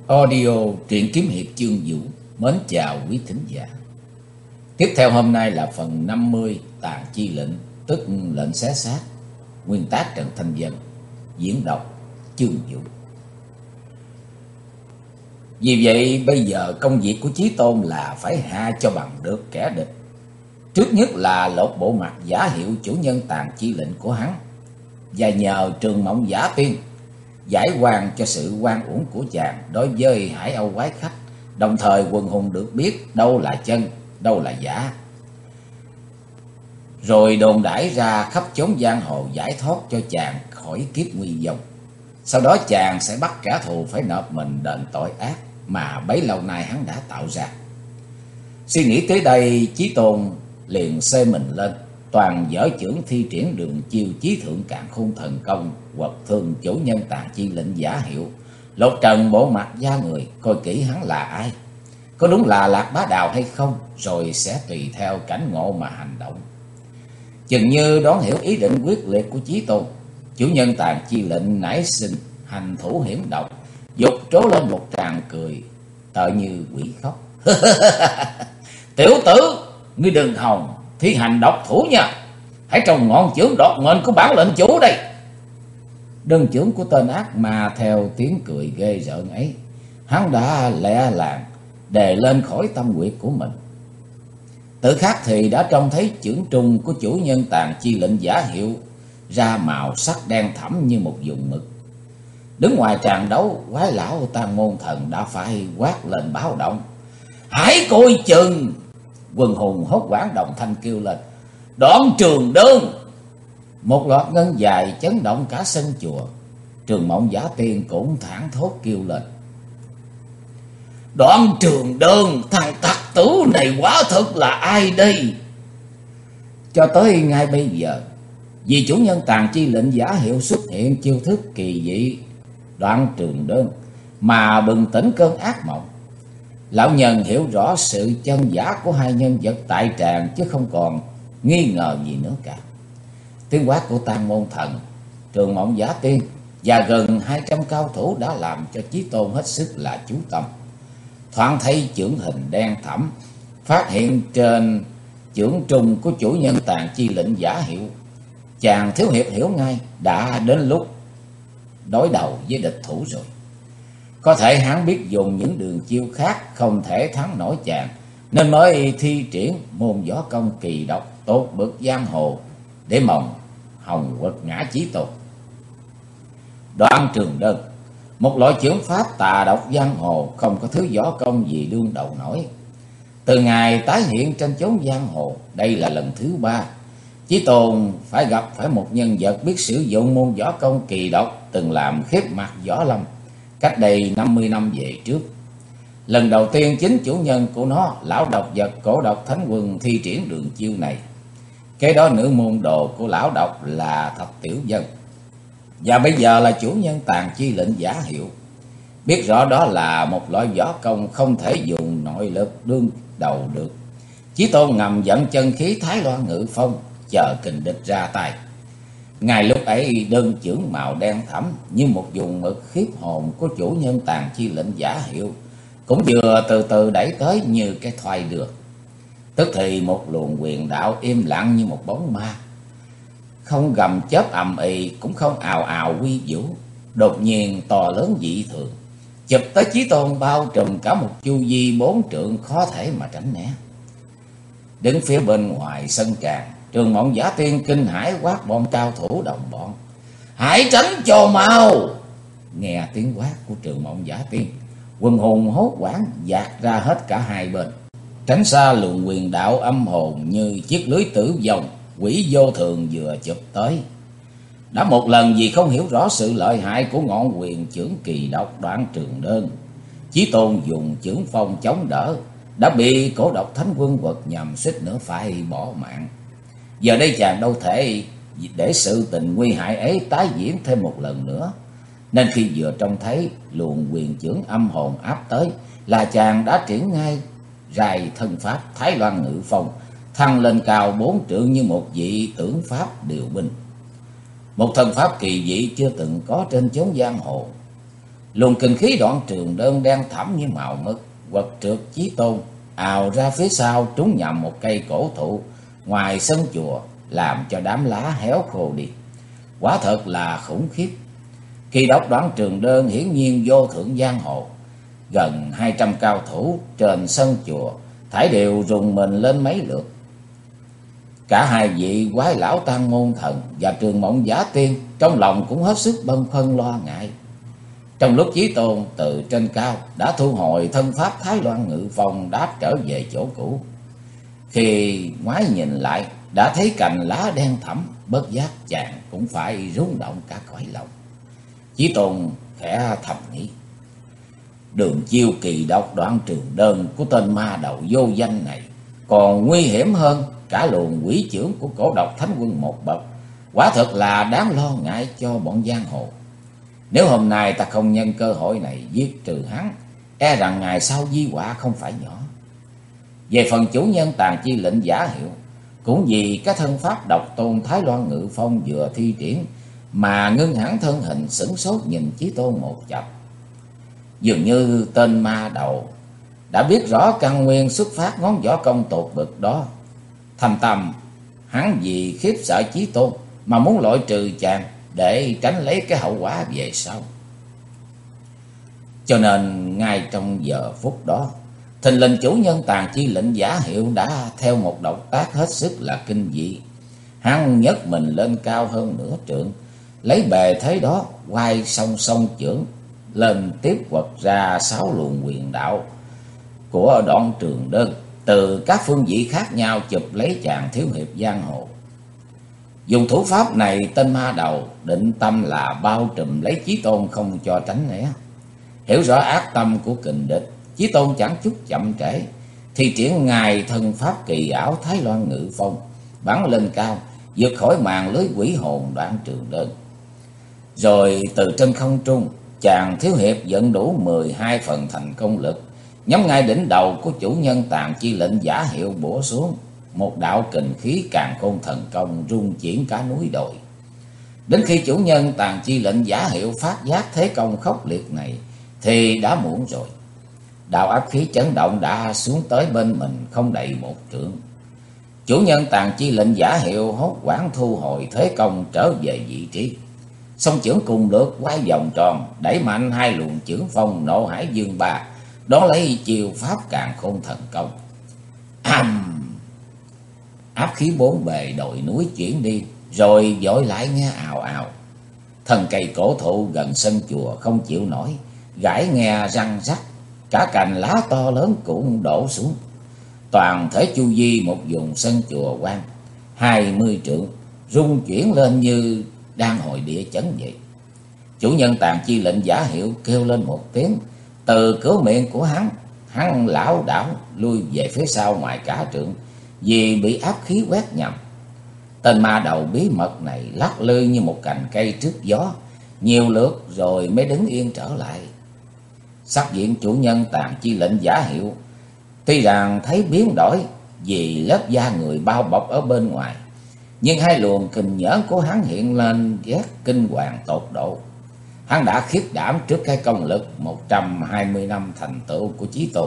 Audio truyện kiếm hiệp chương Vũ mến chào quý thính giả. Tiếp theo hôm nay là phần 50 Tàn Chi Lệnh, tức lệnh xé xác. Nguyên tác Trần Thanh Vân, diễn đọc chương Vũ. Vì vậy bây giờ công việc của Chí Tôn là phải hạ cho bằng được kẻ địch. Trước nhất là lột bộ mặt giả hiệu chủ nhân Tàn Chi Lệnh của hắn, và nhờ Trường Mộng Giả Tiên giải oan cho sự oan uổng của chàng đối với Hải Âu quái khách, đồng thời quần hùng được biết đâu là chân, đâu là giả, rồi đồn đãi ra khắp chốn giang hồ giải thoát cho chàng khỏi kiếp nguy vong. Sau đó chàng sẽ bắt kẻ thù phải nộp mình đền tội ác mà bấy lâu nay hắn đã tạo ra. Suy nghĩ tới đây, Chí Tôn liền xê mình lên, toàn dở chưởng thi triển đường chiêu chí thượng càn khôn thần công, quật thương chủ nhân Tàn Chi Lệnh giả hiệu, lột trần bộ mặt da người, coi kỹ hắn là ai, có đúng là Lạc Bá Đào hay không, rồi sẽ tùy theo cảnh ngộ mà hành động. Chừng như đoán hiểu ý định quyết liệt của Chí Tôn, chủ nhân Tàn Chi Lệnh nảy sinh hành thủ hiểm độc, dục trố lên một tràng cười tợ như quỷ khóc. Tiểu tử, ngươi đừng hòng thi hành độc thủ nha, hãy trồng ngọn chưởng đột mệnh của bản lệnh chủ đây. Đơn chưởng của tên ác ma theo tiếng cười ghê rợn ấy, hắn đã lẹ làng đề lên khỏi tâm huyệt của mình. Tự khắc thì đã trông thấy chưởng trung của chủ nhân Tàn Chi Lệnh giả hiệu ra màu sắc đen thẫm như một vùng mực. Đứng ngoài tràng đấu, quái lão Tàn Môn Thần đã phải quát lên báo động. Hãy coi chừng! Quần hùng hốt hoảng đồng thanh kêu lên. Đoạn Trường Đơn! Một loạt ngân dài chấn động cả sân chùa. Trường Mộng Giả Tiên cũng thảng thốt kêu lên. Đoạn Trường Đơn, thằng tặc tử này quả thực là ai đây? Cho tới ngay bây giờ, vì chủ nhân Tàn Chi Lệnh giả hiệu xuất hiện chiêu thức kỳ dị Đoạn Trường Đơn mà bừng tỉnh cơn ác mộng. Lão nhân hiểu rõ sự chân giả của hai nhân vật tại tràng, chứ không còn nghi ngờ gì nữa cả. Tiếng quát của Tàn Môn Thần, Trường Mộng Giả Tiên và gần 200 cao thủ đã làm cho Chí Tôn hết sức là chú tâm. Thoáng thấy chưởng hình đen thẫm phát hiện trên chưởng trung của chủ nhân Tàn Chi Lệnh giả hiệu, chàng thiếu hiệp hiểu ngay đã đến lúc đối đầu với địch thủ rồi. Có thể hắn biết dùng những đường chiêu khác không thể thắng nổi chàng, nên mới thi triển môn võ công kỳ độc tốt bậc giang hồ để mong hòng quật ngã Chí Tôn. Đoạn Trường Đơn, một loại chưởng pháp tà độc giang hồ, không có thứ võ công gì đương đầu nổi. Từ ngày tái hiện trên chốn giang hồ, đây là lần thứ 3 Chí Tôn phải gặp phải một nhân vật biết sử dụng môn võ công kỳ độc từng làm khiếp mặt võ lâm cách đây 50 năm về trước. Lần đầu tiên chính chủ nhân của nó, lão độc vật cổ độc Thánh Quân, thi triển đường chiêu này. Kế đó nữ môn đồ của lão độc là Thập Tiểu Dân, và bây giờ là chủ nhân Tàn Chi Lệnh giả hiệu. Biết rõ đó là một loại võ công không thể dùng nội lực đương đầu được, Chí Tôn ngầm dẫn chân khí Thái Loan Ngự Phong, chờ kình địch ra tay. Ngay lúc ấy, đơn chưởng màu đen thẫm như một vùng mực khiếp hồn của chủ nhân Tàn Chi Lệnh giả hiệu cũng vừa từ từ đẩy tới như cái thoai được. Tức thì một luồng quyền đạo im lặng như một bóng ma, không gầm chớp ầm ĩ, cũng không ào ào quy vũ, đột nhiên to lớn dị thường, chụp tới Chí Tôn, bao trùm cả một chu vi 4 trượng, khó thể mà tránh né. Đứng phía bên ngoài sân tràng, Trường Mộng Giả Tiên kinh hãi quát bọn cao thủ đồng bọn. Hãy tránh cho mau! Nghe tiếng quát của Trường Mộng Giả Tiên, quần hùng hốt hoảng dạt ra hết cả hai bên, tránh xa luồng quyền đạo âm hồn như chiếc lưới tử vong quỷ vô thường vừa chụp tới. Đã một lần vì không hiểu rõ sự lợi hại của ngọn quyền chưởng kỳ độc Đoạn Trường Đơn, Chí Tôn dùng chưởng phong chống đỡ, đã bị cổ độc Thánh Quân quật nhằm, suýt nữa phải bỏ mạng. Giờ đây chàng đâu thể để sự tình nguy hại ấy tái diễn thêm một lần nữa, nên khi vừa trông thấy luồng quyền chưởng âm hồn áp tới là chàng đã triển ngay rài thân pháp Thái Loan Ngự Phong, thăng lên cao 4 trượng như một vị tưởng pháp điều binh. Một thân pháp kỳ dị chưa từng có trên chốn giang hồ. Luồng kinh khí Đoạn Trường Đơn đen thẫm như màu mực quật trượt Chí Tôn ào ra phía sau, trúng nhầm một cây cổ thụ ngoài sân chùa, làm cho đám lá héo khô đi. Quả thật là khủng khiếp. Kỳ độc Đoạn Trường Đơn hiển nhiên vô thượng giang hồ. Gần 200 cao thủ trên sân chùa thảy đều rùng mình lên mấy lượt. Cả hai vị quái lão Tăng Môn Thần và Trường Mộng Giả Tiên trong lòng cũng hết sức bâng khuâng lo ngại. Trong lúc Chí Tôn từ trên cao đã thu hồi thân pháp Thái Loan Ngự Phong, đáp trở về chỗ cũ, khi ngoái nhìn lại đã thấy cành lá đen thẫm, bất giác chàng cũng phải rung động cả cõi lòng. Chí Tôn khẽ thầm nghĩ, đường chiêu kỳ độc Đoạn Trường Đơn của tên ma đầu vô danh này còn nguy hiểm hơn cả luồng quỷ chưởng của Cổ Độc Thánh Quân một bậc, quả thật là đáng lo ngại cho bọn giang hồ. Nếu hôm nay ta không nhân cơ hội này giết trừ hắn, e rằng ngày sau di họa không phải nhỏ. Về phần chủ nhân Tàn Chi Lệnh Giả Hiệu, cũng vì cái thân pháp độc tôn Thái Loan Ngự Phong vừa thi triển mà ngưng hẳn thân hình, sửng sốt nhìn Chí Tôn một chập. Dường như tên ma đầu đã biết rõ căn nguyên xuất phát ngón võ công tột bực đó. Thầm tâm hắn vì khiếp sợ Chí Tôn mà muốn loại trừ chàng để tránh lấy cái hậu quả về sau. Cho nên ngay trong giờ phút đó, thình lình chủ nhân Tàn Chi Lệnh Giả Hiệu đã theo một động tác hết sức là kinh dị. Hắn nhấc mình lên cao hơn nửa trượng, lấy bề thế đó quay song song chưởng lên, tiếp quật ra 6 luồng quyền đạo của Đoạn Trường Đơn từ các phương vị khác nhau chụp lấy chàng thiếu hiệp giang hồ. Dùng thủ pháp này, tên ma đầu định tâm là bao trùm lấy Chí Tôn không cho tránh né. Hiểu rõ ác tâm của kình địch, Chí Tôn chẳng chút chậm trễ thì triển ngài thân pháp kỳ ảo Thái Loan Ngự Phong, bắn lên cao vượt khỏi màn lưới quỷ hồn Đoạn Trường Đơn. Rồi từ trên không trung, chàng thiếu hiệp dẫn đủ 12 phần thành công lực, nhắm ngay đỉnh đầu của chủ nhân Tàn Chi Lệnh Giả Hiệu bổ xuống. Một đạo kình khí càn khôn thần công rung chuyển cả núi đồi. Đến khi chủ nhân Tàn Chi Lệnh Giả Hiệu phát giác thế công khốc liệt này thì đã muộn rồi. Đạo áp khí chấn động đã xuống tới bên mình không đầy một trượng. Chủ nhân Tàn Chi Lệnh Giả Hiệu hốt hoảng thu hồi thế công trở về vị trí, song chưởng cùng lượt quay vòng tròn, đẩy mạnh 2 luồng chưởng phong Nộ Hải Dương Ba, đó lấy chiêu pháp càn khôn thần công. Áp khí 4 bề đồi núi chuyển đi, rồi vội lại nghe ào ào. Thân cây cổ thụ gần sân chùa không chịu nổi, gãy nghe răng rắc, cả cành lá to lớn cũng đổ xuống. Toàn thể chu vi một vùng sân chùa quan 20 trượng rung chuyển lên như đang hồi địa chấn vậy. Chủ nhân Tàn Chi Lệnh Giả Hiệu kêu lên một tiếng, từ cửa miệng của hắn lảo đảo lui về phía sau ngoài cả trượng, vì bị áp khí quét nhầm. Tên ma đầu bí mật này lắc lư như một cành cây trước gió nhiều lượt rồi mới đứng yên trở lại. Sắc diện chủ nhân Tàn Chi Lệnh Giả Hiệu tuy rằng thấy biến đổi vì lớp da người bao bọc ở bên ngoài, nhưng 2 luồng kình nhẫn của hắn hiện lên ghét kinh hoàng tột độ. Hắn đã khiếp đảm trước cái công lực 120 năm thành tựu của Chí Tôn.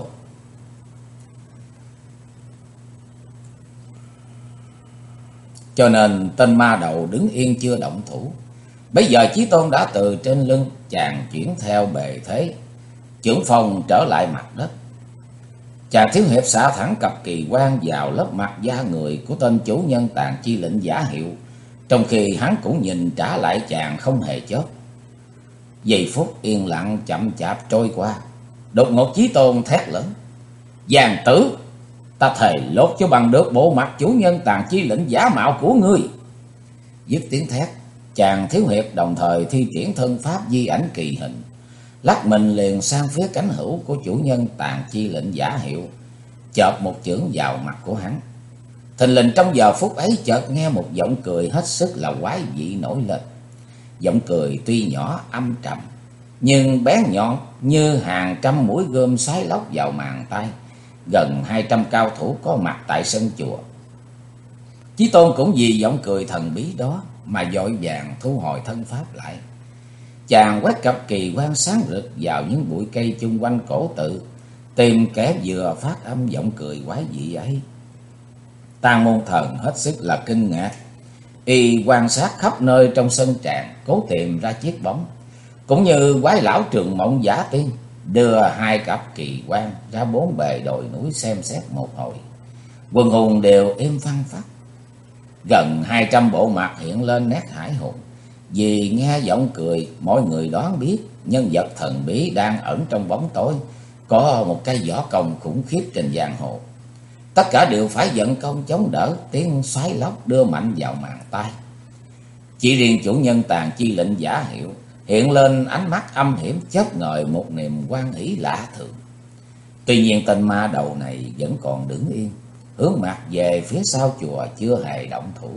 Cho nên tên ma đầu đứng yên chưa động thủ. Bây giờ Chí Tôn đã từ trên lưng chàng chuyển theo bề thế, chưởng phong trở lại mặt đất. Chàng thiếu hiệp xả thẳng cặp kỳ quan vào lớp mặt da người của tên chủ nhân Tàn Chi Lệnh Giả Hiệu, trong khi hắn cũng nhìn trả lại chàng không hề chớp. Giây phút yên lặng chậm chạp trôi qua, đột ngột Chí Tôn thét lớn: "Giang tử, ta thề lột cho bằng được bộ mặt chủ nhân Tàn Chi Lệnh giả mạo của ngươi!" Dứt tiếng thét, chàng thiếu hiệp đồng thời thi triển thân pháp di ảnh kỳ hình, lắc mình liền sang phía cánh hữu của chủ nhân Tàn Chi Lệnh Giả Hiệu, chộp một chưởng vào mặt của hắn. Thình lình trong giờ phút ấy chợt nghe một giọng cười hết sức là quái dị nổi lên. Giọng cười tuy nhỏ âm trầm, nhưng bén nhọn như hàng trăm mũi gươm xoáy lóc vào màng tay. Gần 200 cao thủ có mặt tại sân chùa. Chí Tôn cũng vì giọng cười thần bí đó mà vội vàng thu hồi thân pháp lại. Chàng quét cặp kỳ quan sáng rực vào những bụi cây chung quanh cổ tự, tìm kẻ vừa phát âm giọng cười quái dị ấy. Tang Môn Thần hết sức là kinh ngạc. Y quan sát khắp nơi trong sân tràng, cố tìm ra chiếc bóng. Cũng như quái lão Trường Mộng Giả Tiên, đưa hai cặp kỳ quan ra bốn bề đồi núi xem xét một hồi. Quần hùng đều im phăng phắc. Gần 200 bộ mặt hiện lên nét hải hùng. Vì nghe giọng cười, mọi người đoán biết nhân vật thần bí đang ẩn trong bóng tối, có một cái võ công khủng khiếp trên giang hồ. Tất cả đều phải vận công chống đỡ tiếng xoáy lốc đưa mạnh vào màn tai. Chỉ riêng chủ nhân Tàn Chi Lệnh Giả Hiệu hiện lên ánh mắt âm hiểm, chớp ngời một niềm hoan hỷ lạ thường. Tuy nhiên tên ma đầu này vẫn còn đứng yên, hướng mặt về phía sau chùa, chưa hề động thủ.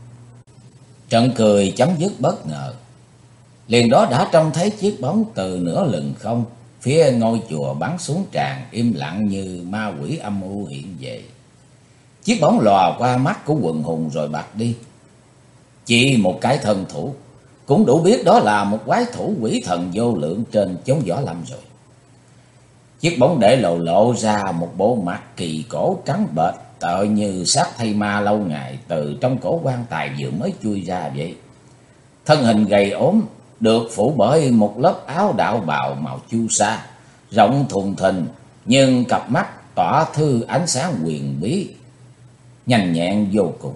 Trận cười chấm dứt bất ngờ. Liền đó đã trông thấy chiếc bóng từ nửa lừng không phía ngôi chùa bắn xuống tràn, im lặng như ma quỷ âm u hiện về. Chiếc bóng lòa qua mắt của quần hùng rồi bạc đi. Chỉ một cái thân thủ cũng đủ biết đó là một quái thủ quỷ thần vô lượng trên chốn võ lâm rồi. Chiếc bóng để lộ ra một bộ mặt kỳ cổ trắng bệch, tựa như xác thây ma lâu ngày từ trong cổ quan tài vừa mới chui ra vậy. Thân hình gầy ốm, được phủ bởi một lớp áo đạo bào màu chu sa, rộng thùng thình, nhưng cặp mắt tỏa thư ánh sáng huyền bí, nhanh nhẹn vô cùng.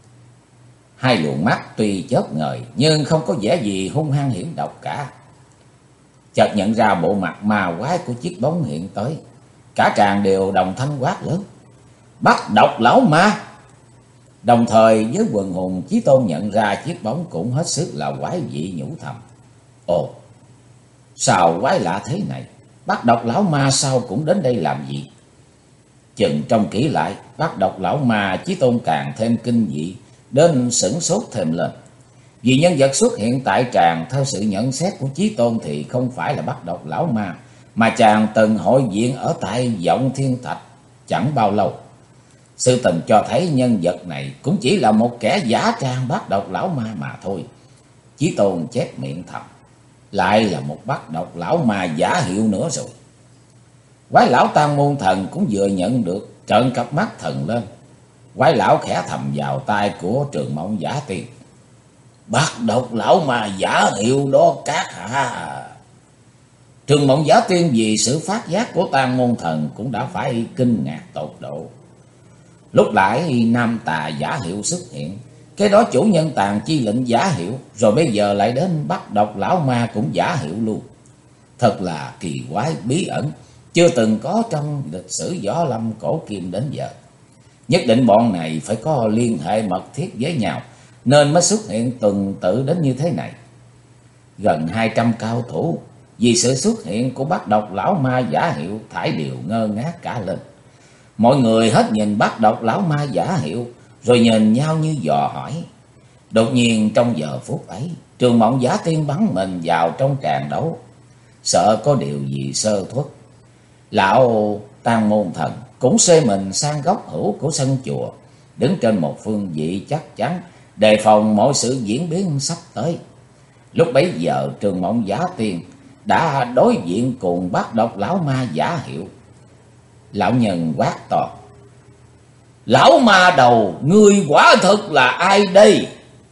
Hai luồng mắt tuy chớp ngời nhưng không có vẻ gì hung hăng hiểm độc cả. Chợt nhận ra bộ mặt ma quái của chiếc bóng hiện tới, cả tràng đều đồng thanh quát lớn: "Bắt độc lão ma!" Đồng thời với quần hùng, Chí Tôn nhận ra chiếc bóng cũng hết sức là quái dị, nhủ thầm: "Ồ, sao quái lạ thế này? Bắt độc lão ma sao cũng đến đây làm gì?" Chừng trông kỹ lại, bắt độc lão ma, Chí Tôn càng thêm kinh dị, đến sửng sốt thêm lên. Vì nhân vật xuất hiện tại tràng theo sự nhận xét của Chí Tôn thì không phải là bắt độc lão ma, mà chàng từng hội diện ở tại Vọng Thiên Thạch chẳng bao lâu. Sự tình cho thấy nhân vật này cũng chỉ là một kẻ giả trang bắt độc lão ma mà thôi. Chí Tôn chép miệng thầm: lại là một bắt độc lão ma giả hiệu nữa rồi. Quái lão Tang Môn Thần cũng vừa nhận được, trợn cặp mắt thần lên. Quái lão khẽ thầm vào tai của Trường Mộng Giả Tiên: "Bắt độc lão ma giả hiệu đó các hạ." Trường Mộng Giả Tiên vì sự phát giác của Tang Môn Thần cũng đã phải kinh ngạc tột độ. Lúc nãy nam tà giả hiệu xuất hiện, cái đó chủ nhân Tàn Chi Lệnh giả hiệu, rồi bây giờ lại đến bắt độc lão ma cũng giả hiệu luôn. Thật là kỳ quái bí ẩn, chưa từng có trong lịch sử võ lâm cổ kim đến giờ. Nhất định bọn này phải có liên hệ mật thiết với nhau, nên mới xuất hiện tuần tự đến như thế này. Gần 200 cao thủ vì sự xuất hiện của bắt độc lão ma giả hiệu thải đều ngơ ngác cả lên. Mọi người hết nhìn bắt độc lão ma giả hiệu, rồi nhìn nhau như dò hỏi. Đột nhiên trong giờ phút ấy, Trường Mộng Giả Tiên bắn mình vào trong tràng đấu. Sợ có điều gì sơ thuất, lão Tang Môn Thần cũng xê mình sang góc hữu của sân chùa, đứng trên một phương vị chắc chắn, đề phòng mọi sự diễn biến sắp tới. Lúc bấy giờ Trường Mộng Giả Tiên đã đối diện cùng bắt độc lão ma giả hiệu. Lão nhân quát to: "Lão ma đầu, ngươi quả thực là ai đây?"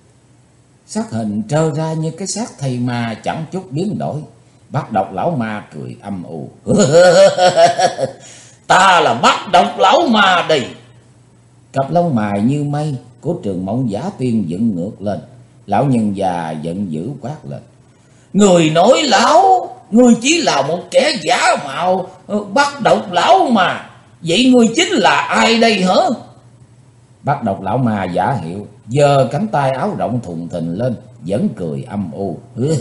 Sắc hình trơ ra như cái xác thây ma chẳng chút biến đổi. Bắt độc lão ma cười âm u: "Ta là bắt độc lão ma đây." Cặp lông mày như mây của Trường Mộng Giả Tiên dựng ngược lên. Lão nhân già giận dữ quát lên: "Người nói lão, ngươi chỉ là một kẻ giả mạo bắt độc lão mà. Vậy ngươi chính là ai đây hả?" Bắt độc lão ma giả hiệu giơ cánh tay áo rộng thùng thình lên, vẫn cười âm u: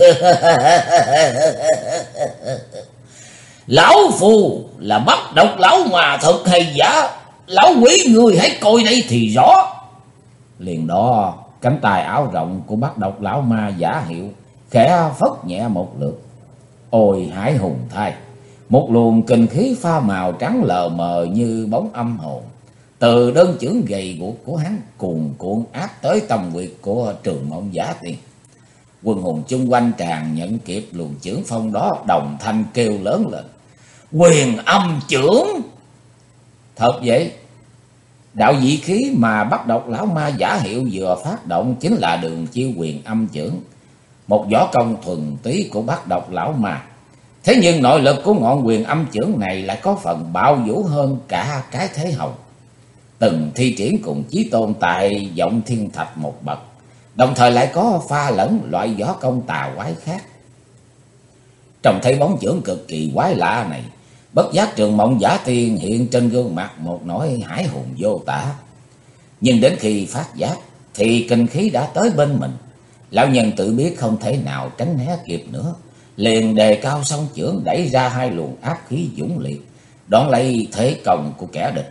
"Lão phù là bắt độc lão mà thật hay giả? Lão quỷ người hãy coi đây thì rõ." Liền đó cánh tay áo rộng của bắt độc lão ma giả hiệu khẽ phất nhẹ một lượt. Ôi hải hùng thay! Một luồng kinh khí pha màu trắng lờ mờ như bóng âm hồn từ đơn chưởng gầy guộc của hắn cuồn cuộn áp tới tâm huyệt của Trường Mộng Giả Tiên. Quân hùng chung quanh tràn nhận kịp luồng chưởng phong đó, đồng thanh kêu lớn lên: Quyền âm chưởng! Thật vậy, đạo dị khí mà bắt độc lão ma giả hiệu vừa phát động chính là đường chiêu quyền âm chưởng, một võ công thuần túy của bắt độc lão ma. Thế nhưng nội lực của ngọn quyền âm chưởng này lại có phần bạo vũ hơn cả cái thế hồng, từng thi triển cùng Chí Tôn tại Vọng Thiên Thạch một bậc, đồng thời lại có pha lẫn loại võ công tà quái khác. Trông thấy bóng chưởng cực kỳ quái lạ này, bất giác Trường Mộng Giả Tiên hiện trên gương mặt một nỗi hãi hùng vô tả. Nhưng đến khi phát giác thì kinh khí đã tới bên mình. Lão nhân tự biết không thể nào tránh né kịp nữa, liền đề cao song chưởng đẩy ra hai luồng áp khí dũng liệt, đón lấy thế công của kẻ địch.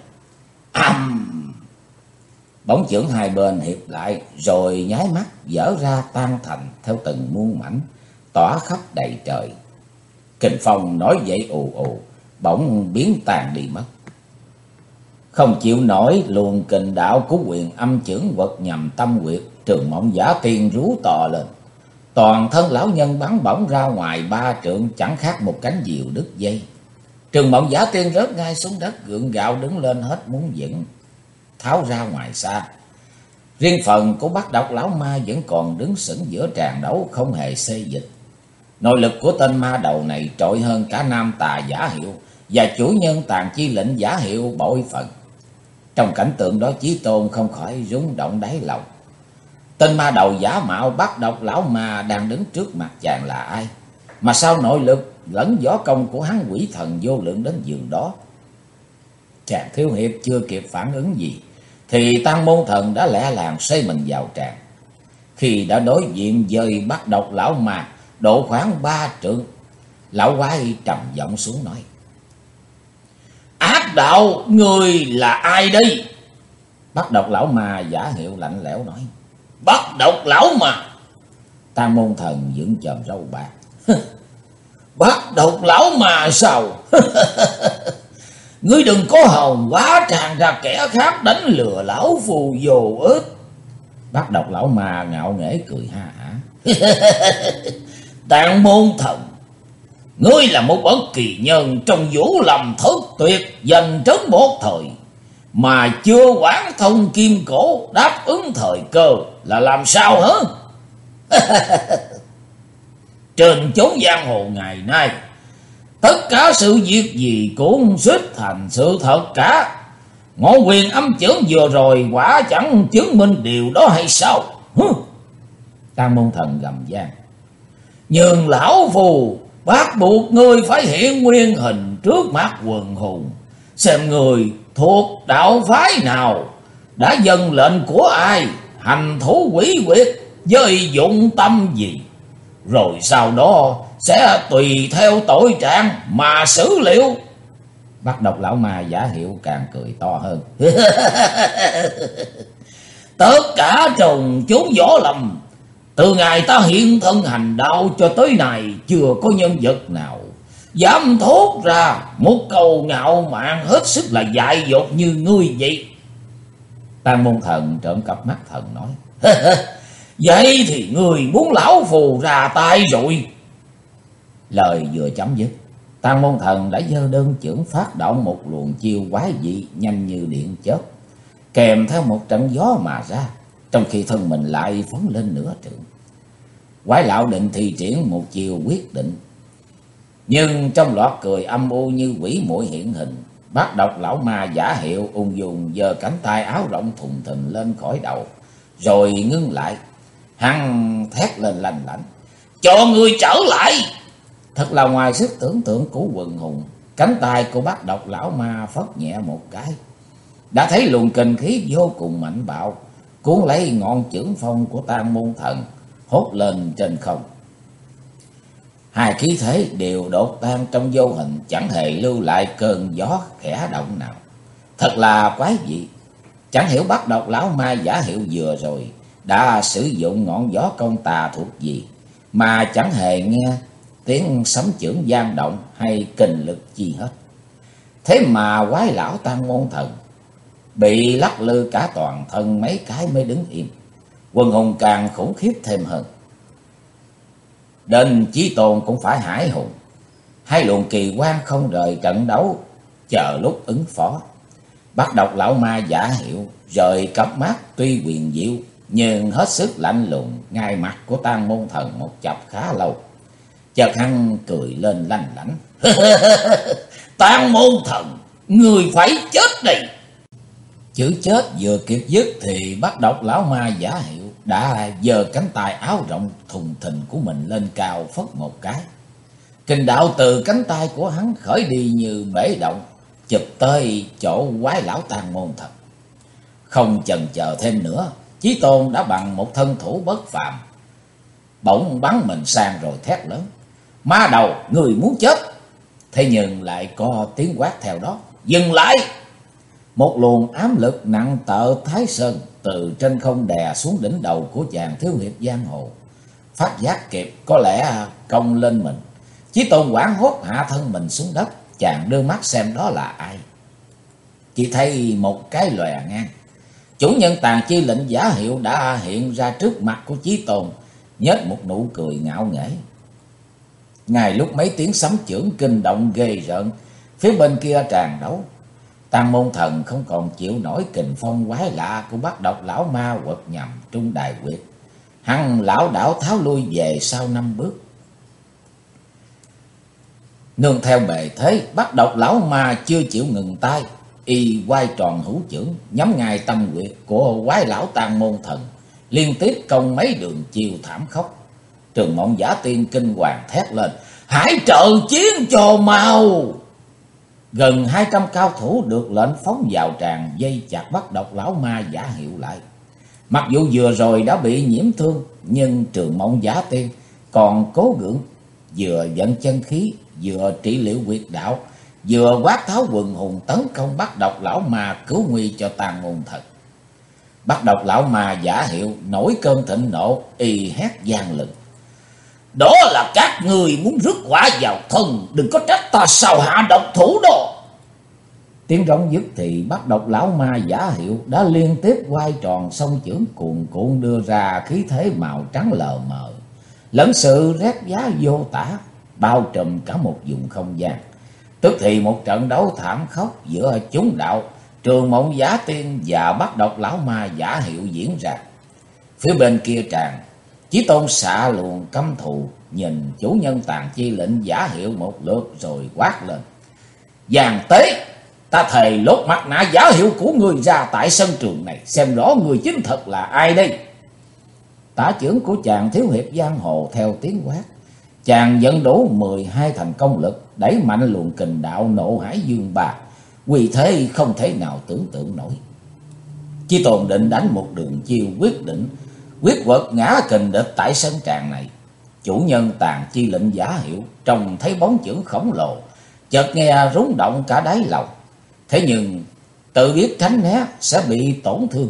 Bóng chưởng hai bên hiệp lại, rồi nháy mắt dở ra tan thành theo từng muôn mảnh, tỏa khắp đầy trời. Kình phong nổi dậy ù ù, bỗng biến tàn đi mất. Không chịu nổi luồng kình đạo của quyền âm chưởng quật nhằm tâm huyệt, Trường Mộng Giả Tiên rú to lên. Toàn thân lão nhân bắn bổng ra ngoài 3 trượng, chẳng khác một cánh diều đứt dây. Trường Mộng Giả Tiên rớt ngay xuống đất, gượng gạo đứng lên hết muốn vững, tháo ra ngoài xa. Riêng phần của bắt độc lão ma vẫn còn đứng sững giữa tràng đấu, không hề xê dịch. Nội lực của tên ma đầu này trội hơn cả nam tà giả hiệu và chủ nhân Tàn Chi Lệnh giả hiệu bội phần. Trong cảnh tượng đó, Chí Tôn không khỏi rung động đáy lòng. Tên ma đầu giả mạo bắt độc lão ma đang đứng trước mặt chàng là ai, mà sao nội lực lẫn võ công của hắn quỷ thần vô lượng đến giường đó? Chàng thiếu hiệp chưa kịp phản ứng gì thì Tăng Môn Thần đã lẹ làng xoay mình vào tràng. Khi đã đối diện với bắt độc lão ma độ khoảng 3 trượng, lão quái trầm giọng xuống nói: Ác đạo, người là ai đây? Bắt độc lão ma giả hiệu lạnh lẽo nói: Bắt độc lão ma. Tam Môn Thần dựng chòm râu bạc: Bắt độc lão ma sao? Ngươi đừng có hồn quá tràn ra kẻ khác đánh lừa lão phù vô ích. Bắt độc lão ma ngạo nghễ cười ha hả: Tạng Môn Thần, ngươi là một bậc kỳ nhân trong vũ lâm thất tuyệt, danh trấn một thời, mà chưa quán thông kim cổ đáp ứng thời cơ là làm sao hả? Trên chốn giang hồ ngày nay, tất cả sự việc gì cũng xích thành sự thật cả. Ngọn quyền âm chưởng vừa rồi quả chẳng chứng minh điều đó hay sao? Tam Môn Thần gầm gian: Nhưng lão phù bắt buộc ngươi phải hiện nguyên hình trước mắt quần hùng, xem người thuộc đạo phái nào, đã dâng lệnh của ai, hành thủ quỷ quyệt với dụng tâm gì, rồi sau đó sẽ tùy theo tội trạng mà xử liệu. Bắt độc lão ma giả hiệu càng cười to hơn: Tất cả trong chốn võ lâm, từ ngày ta hiện thân hành đạo cho tới nay, chưa có nhân vật nào dám thốt ra một câu ngạo mạn hết sức là dại dột như ngươi vậy. Tam Môn Thần trợn cặp mắt thần nói: Vậy thì ngươi muốn lão phù ra tay rồi. Lời vừa chấm dứt, Tam Môn Thần đã giơ đơn chưởng phát động một luồng chiêu quái dị nhanh như điện chớp, kèm theo một trận gió mà ra, trong khi thân mình lại phóng lên nửa trượng. Quái lão định thi triển một chiều quyết định, nhưng trong loạt cười âm u như quỷ muội hiện hình, bắt độc lão ma giả hiệu ung dung giơ cánh tay áo rộng thùng thình lên khỏi đầu, rồi ngưng lại. Hắn thét lên lanh lảnh: Cho người trở lại! Thật là ngoài sức tưởng tượng của quần hùng. Cánh tay của bắt độc lão ma phất nhẹ một cái, đã thấy luồng kình khí vô cùng mạnh bạo cuốn lấy ngọn chưởng phong của Tam Môn Thần, hốt lên trên không. Hai khí thế đều đột tan trong vô hình, chẳng hề lưu lại cơn gió khẽ động nào. Thật là quái dị. Chẳng hiểu bắt độc lão ma giả hiệu vừa rồi đã sử dụng ngọn gió công tà thuộc gì, mà chẳng hề nghe tiếng sấm chưởng vang động hay kình lực chi hết. Thế mà quái lão Tam Môn Thần bị lắc lư cả toàn thân mấy cái mới đứng im. Quần hùng càng khủng khiếp thêm hơn. đến Chí Tôn cũng phải hải hùng. Hai luồng kỳ quan không rời trận đấu, chờ lúc ứng phó. Bắt độc lão ma Giả Hiệu rời cặp mắt tuy quyền diệu, nhưng hết sức lạnh lùng ngay mặt của Tang Môn Thần một chập khá lâu. Chợt hắn cười lên lanh lảnh. Tang Môn Thần, người phải chết đi. Chữ chết vừa kịp dứt thì bắt độc lão ma Giả Hiệu đã giơ cánh tay áo rộng thùng thình của mình lên cao phất một cái. Kình đạo từ cánh tay của hắn khởi đi như bể động, chụp tới chỗ quái lão Tang Môn Thần. Không chần chờ thêm nữa, Chí Tôn đã bằng một thân thủ bất phàm, bỗng bắn mình sang rồi thét lớn. Ma đầu, người muốn chết. Thế nhưng lại có tiếng quát theo đó. Dừng lại! Một luồng ám lực nặng tợ Thái Sơn từ trên không đè xuống đỉnh đầu của chàng thiếu hiệp giang hồ. Phát giác kịp có lẽ công lên mình, Chí Tôn hoảng hốt hạ thân mình xuống đất. Chàng đưa mắt xem đó là ai. Chỉ thấy một cái lòe ngang. Chủ nhân Tàn Chi Lệnh Giả Hiệu đã hiện ra trước mặt của Chí Tôn, nhếch một nụ cười ngạo nghễ. Ngay lúc mấy tiếng sấm chưởng kinh động ghê rợn phía bên kia tràn đấu, Tang Môn Thần không còn chịu nổi kình phong quái lạ của bắt độc lão ma quật nhằm trung đài quyệt. Hắn lão đảo tháo lui về sau 5 bước. Nương theo bề thế, bắt độc lão ma chưa chịu ngừng tay, y quay tròn hữu chưởng nhắm ngay tâm huyệt của quái lão Tang Môn Thần, liên tiếp công mấy đường chiêu thảm khốc. Trường Mộng Giả Tiên kinh hoàng thét lên: hãy trợ chiến cho mau! Gần 200 cao thủ được lệnh phóng vào tràng dây chặt bắt độc lão ma Giả Hiệu lại. Mặc dù vừa rồi đã bị nhiễm thương, nhưng Trường Mộng Giả Tiên còn cố gượng, vừa vận chân khí, vừa trị liệu huyệt đạo, vừa quát tháo quần hùng tấn công bắt độc lão ma cứu nguy cho Tang Môn Thần. Bắt độc lão ma Giả Hiệu nổi cơn thịnh nộ, y hét vang lừng: đó là các người muốn rước quả vào thân, đừng có trách ta sao hạ độc thủ đó. Tiếng rống dứt thì bắt độc lão ma Giả Hiệu đã liên tiếp quay tròn song chưởng cuồn cuộn đưa ra khí thế màu trắng lờ mờ, lẫn sự rét giá vô tả, bao trùm cả một vùng không gian. Tức thì một trận đấu thảm khốc giữa chúng đạo Trường Mộng Giả Tiên và bắt độc lão ma Giả Hiệu diễn ra. Phía bên kia tràng, Chí Tôn xạ luồng căm thù nhìn chủ nhân Tàn Chi Lệnh Giả Hiệu một lượt rồi quát lên: Giàng Tế, ta thề lột mặt nạ Giả Hiệu của người ra tại sân trường này, xem rõ người chính thật là ai đây. Tả chưởng của chàng thiếu hiệp giang hồ theo tiếng quát. Chàng dẫn đủ 12 thành công lực, đẩy mạnh luồng kình đạo Nộ Hải Dương Ba, uy thế không thể nào tưởng tượng nổi. Chí Tôn định đánh một đường chiêu quyết định, quyết quật ngã kình địch tại sân tràng này. Chủ nhân Tàn Chi Lệnh Giả Hiệu trông thấy bóng chưởng khổng lồ, chợt nghe rung động cả đáy lòng. Thế nhưng tự biết tránh né sẽ bị tổn thương,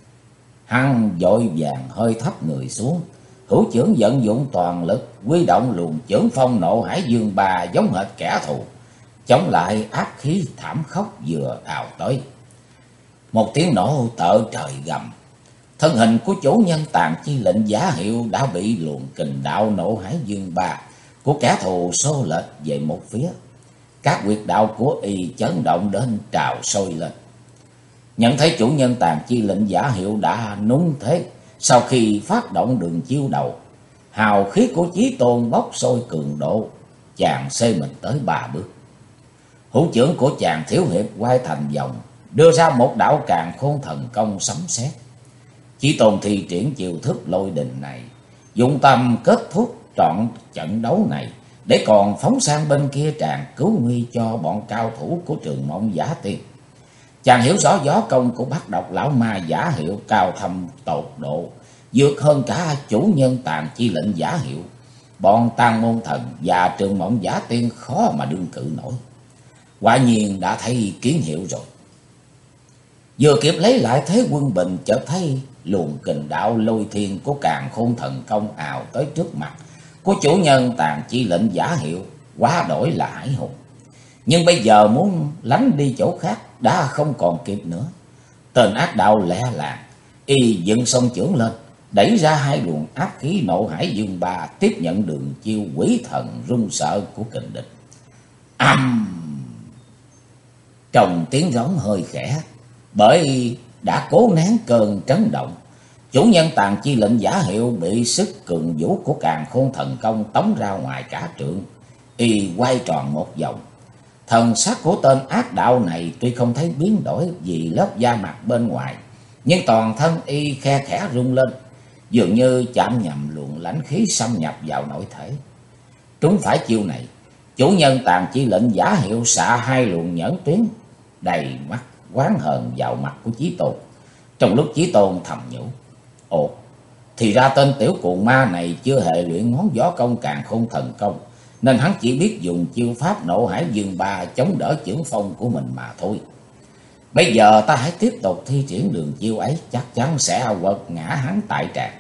hắn vội vàng hơi thấp người xuống, hữu chưởng vận dụng toàn lực, huy động luồng chưởng phong Nộ Hải Dương Ba giống hệt kẻ thù, chống lại áp khí thảm khốc vừa ào tới. Một tiếng nổ tợ trời gầm, thân hình của chủ nhân Tàn Chi Lệnh Giả Hiệu đã bị luồng kình đạo Nộ Hải Dương Ba của kẻ thù xô lệch về một phía. Các huyệt đạo của y chấn động đến trào sôi lên. Nhận thấy chủ nhân Tàn Chi Lệnh Giả Hiệu đã núng thế, sau khi phát động đường chiêu đầu, hào khí của Chí Tôn bốc sôi cường độ, chàng xê mình tới 3 bước. Hữu chưởng của chàng thiếu hiệp quay thành vòng, đưa ra một đạo càn khôn thần công sấm sét. Chí Tôn thi triển chiêu thức lôi đình này, dụng tâm kết thúc trọn trận đấu này, để còn phóng sang bên kia tràng cứu nguy cho bọn cao thủ của Trường Mộng Giả Tiên. Chàng hiểu rõ võ công của bắt độc lão ma Giả Hiệu cao thâm tột độ, vượt hơn cả chủ nhân Tàn Chi Lệnh Giả Hiệu. Bọn Tang Môn Thần và Trường Mộng Giả Tiên khó mà đương cự nổi. Quả nhiên đã thấy kiến hiệu rồi. Vừa kịp lấy lại thế quân bình, chợt thấy luồng kình đạo lôi thiên của càn khôn thần công ào tới trước mặt của chủ nhân Tàn Chi Lệnh Giả Hiệu, quá đổi là hải hùng. Nhưng bây giờ muốn lánh đi chỗ khác đã không còn kịp nữa. Tên ác đạo lẹ làng, y dựng song chưởng lên, đẩy ra hai luồng áp khí nộ hải dương ba, tiếp nhận đường chiêu quỷ thần run sợ của kình địch. Ầm! Trong tiếng rống hơi khẽ, bởi đã cố nén cơn chấn động, chủ nhân Tàn Chi lệnh giả hiệu bị sức cường vũ của Càn Khôn thần công tống ra ngoài cả trượng, y quay tròn một vòng. Thần sắc của tên ác đạo này tuy không thấy biến đổi vì lớp da mặt bên ngoài, nhưng toàn thân y khe khẽ rung lên, dường như chạm nhầm luồng lãnh khí xâm nhập vào nội thể. Trúng phải chiêu này, chủ nhân Tàn Chi lệnh giả hiệu xạ hai luồng nhẫn tuyến đầy mắt oán hờn vào mặt của Chí Tôn. Trong lúc Chí Tôn thầm nhủ, ồ, thì ra tên tiểu cuồng ma này chưa hề luyện ngón gió công Càn Khôn thần công, nên hắn chỉ biết dùng chiêu pháp nộ hải dương ba chống đỡ chưởng phong của mình mà thôi. Bây giờ ta hãy tiếp tục thi triển đường chiêu ấy, chắc chắn sẽ quật ngã hắn tại tràng.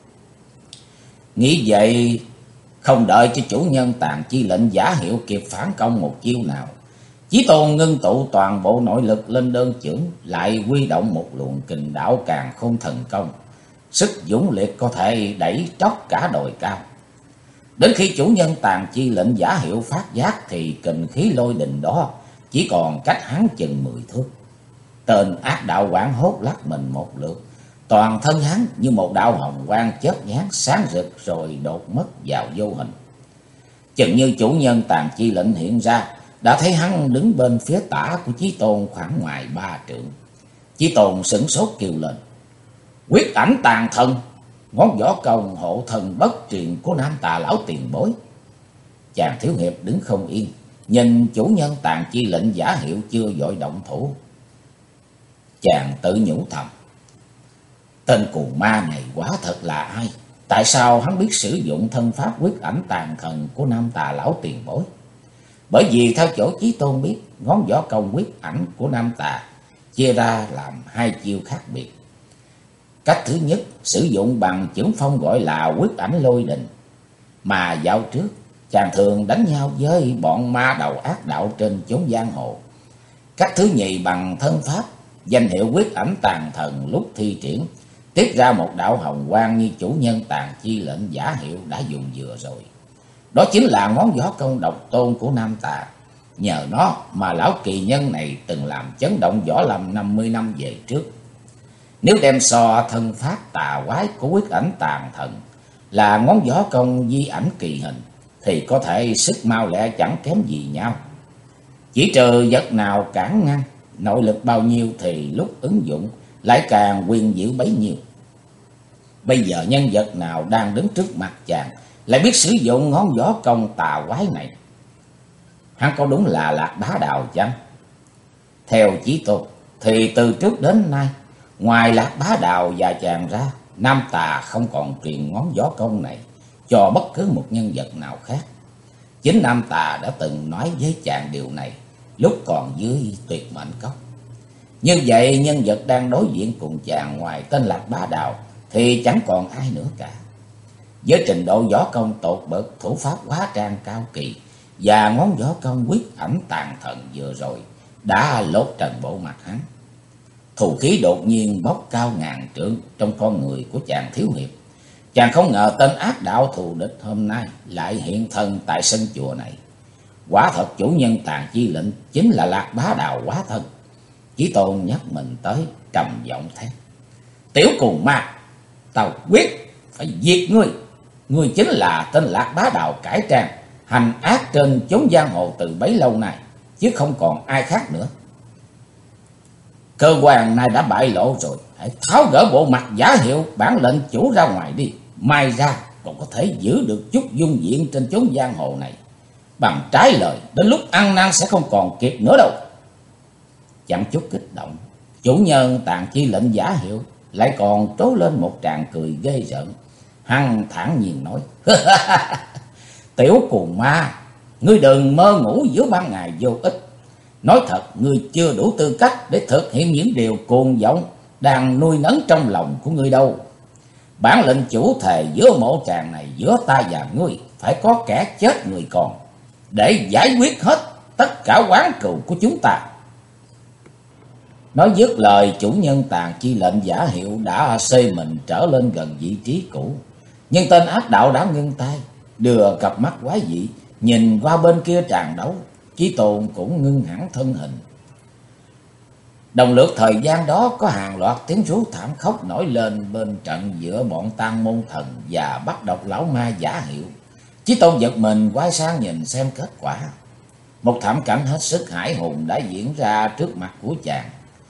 Nghĩ vậy, không đợi cho chủ nhân Tàn Chi lệnh giả hiệu kịp phản công một chiêu nào, Chí Tôn ngưng tụ toàn bộ nội lực lên đơn chưởng, lại huy động một luồng kình đạo Càn Khôn thần công, sức dũng liệt có thể đẩy tróc cả đồi cao. Đến khi chủ nhân Tàn Chi lệnh giả hiệu phát giác thì kình khí lôi đình đó chỉ còn cách hắn chừng 10 thước. Tên ác đạo hoảng hốt lắc mình một lượt, toàn thân hắn như một đạo hồng quang chớp nhoáng sáng rực rồi đột mất vào vô hình. Chừng như chủ nhân Tàn Chi lệnh hiện ra, đã thấy hắn đứng bên phía tả của Chí Tôn khoảng ngoài 3 trượng. Chí Tôn sửng sốt kêu lên, quyết ảnh tàn thần, ngón võ công hộ thần bất truyền của Nam Tà lão tiền bối. Chàng thiếu hiệp đứng không yên, nhìn chủ nhân Tàn Chi lệnh giả hiệu chưa vội động thủ. Chàng tự nhủ thầm, tên cuồng ma này quả thật là ai? Tại sao hắn biết sử dụng thân pháp quyết ảnh tàn thần của Nam Tà lão tiền bối? Bởi vì theo chỗ Chí Tôn biết, ngón võ công quyết ảnh của Nam Tà chia ra làm hai chiêu khác biệt. Cách thứ nhất sử dụng bằng chưởng phong gọi là quyết ảnh lôi đình, mà dạo trước chàng thường đánh nhau với bọn ma đầu ác đạo trên chốn giang hồ. Cách thứ nhì bằng thân pháp, danh hiệu quyết ảnh tàn thần lúc thi triển tiết ra một đạo hồng quang như chủ nhân Tàn Chi lệnh giả hiệu đã dùng vừa rồi. Đó chính là ngón võ công độc tôn của Nam Tà. Nhờ nó mà lão kỳ nhân này từng làm chấn động võ lâm 50 năm về trước. Nếu đem so thân pháp tà quái của quyết ảnh tàn thần là ngón võ công di ảnh kỳ hình, thì có thể sức mau lẹ chẳng kém gì nhau. Chỉ trừ vật nào cản ngăn, nội lực bao nhiêu thì lúc ứng dụng lại càng quyền diệu bấy nhiêu. Bây giờ nhân vật nào đang đứng trước mặt chàng lại biết sử dụng ngón võ công tà quái này? Hắn có đúng là Lạc Bá Đào chăng? Theo Chí Tôn thì từ trước đến nay, ngoài Lạc Bá Đào và chàng ra, Nam Tà không còn truyền ngón võ công này cho bất cứ một nhân vật nào khác. Chính Nam Tà đã từng nói với chàng điều này lúc còn dưới Tuyệt Mệnh Cốc. Như vậy nhân vật đang đối diện cùng chàng ngoài tên Lạc Bá Đào thì chẳng còn ai nữa cả. Với trình độ võ công tột bậc, thủ pháp quá trang cao kỳ và ngón võ công quyết ảnh tàn thần vừa rồi đã lột trần bộ mặt hắn. Thù khí đột nhiên bốc cao ngàn trượng trong con người của chàng thiếu hiệp. Chàng không ngờ tên ác đạo thù địch hôm nay lại hiện thân tại sân chùa này. Quả thật chủ nhân Tàn Chi lệnh chính là Lạc Bá Đào hóa thân. Chí Tôn nhắc mình tới trầm giọng thét, tiểu cuồng ma, tao quyết phải diệt ngươi. Ngươi chính là tên Lạc Bá Đào cải trang, hành ác trên chốn giang hồ từ bấy lâu nay, chứ không còn ai khác nữa. Cơ quan này đã bại lộ rồi, hãy tháo gỡ bộ mặt giả hiệu bản lệnh chủ ra ngoài đi, mai ra còn có thể giữ được chút dung diện trên chốn giang hồ này. Bằng trái lời, đến lúc ăn năn sẽ không còn kịp nữa đâu. Chẳng chút kích động, chủ nhân Tàn Chi lệnh giả hiệu lại còn trố lên một tràng cười ghê rợn. Hắn thản nhiên nói, tiểu cuồng ma, ngươi đừng mơ ngủ giữa ban ngày vô ích. Nói thật, ngươi chưa đủ tư cách để thực hiện những điều cuồng vọng đang nuôi nấng trong lòng của ngươi đâu. Bản lệnh chủ thề giữa mộ tràng này, giữa ta và ngươi phải có kẻ chết người còn, để giải quyết hết tất cả oán cừu của chúng ta. Nói dứt lời, chủ nhân Tàn Chi lệnh giả hiệu đã xê mình trở lên gần vị trí cũ. Nhưng tên ác đạo đã ngưng tay, đưa cặp mắt quái dị nhìn qua bên kia tràn đấu. Chí Tôn cũng ngưng hẳn thân hình. Đồng lượt thời gian đó, có hàng loạt tiếng rú thảm khốc nổi lên bên trận giữa bọn Tang Môn Thần và Bắt Độc Lão Ma giả hiệu. Chí Tôn giật mình quay sang nhìn xem kết quả. Một thảm cảnh hết sức hãi hùng đã diễn ra trước mặt của chàng.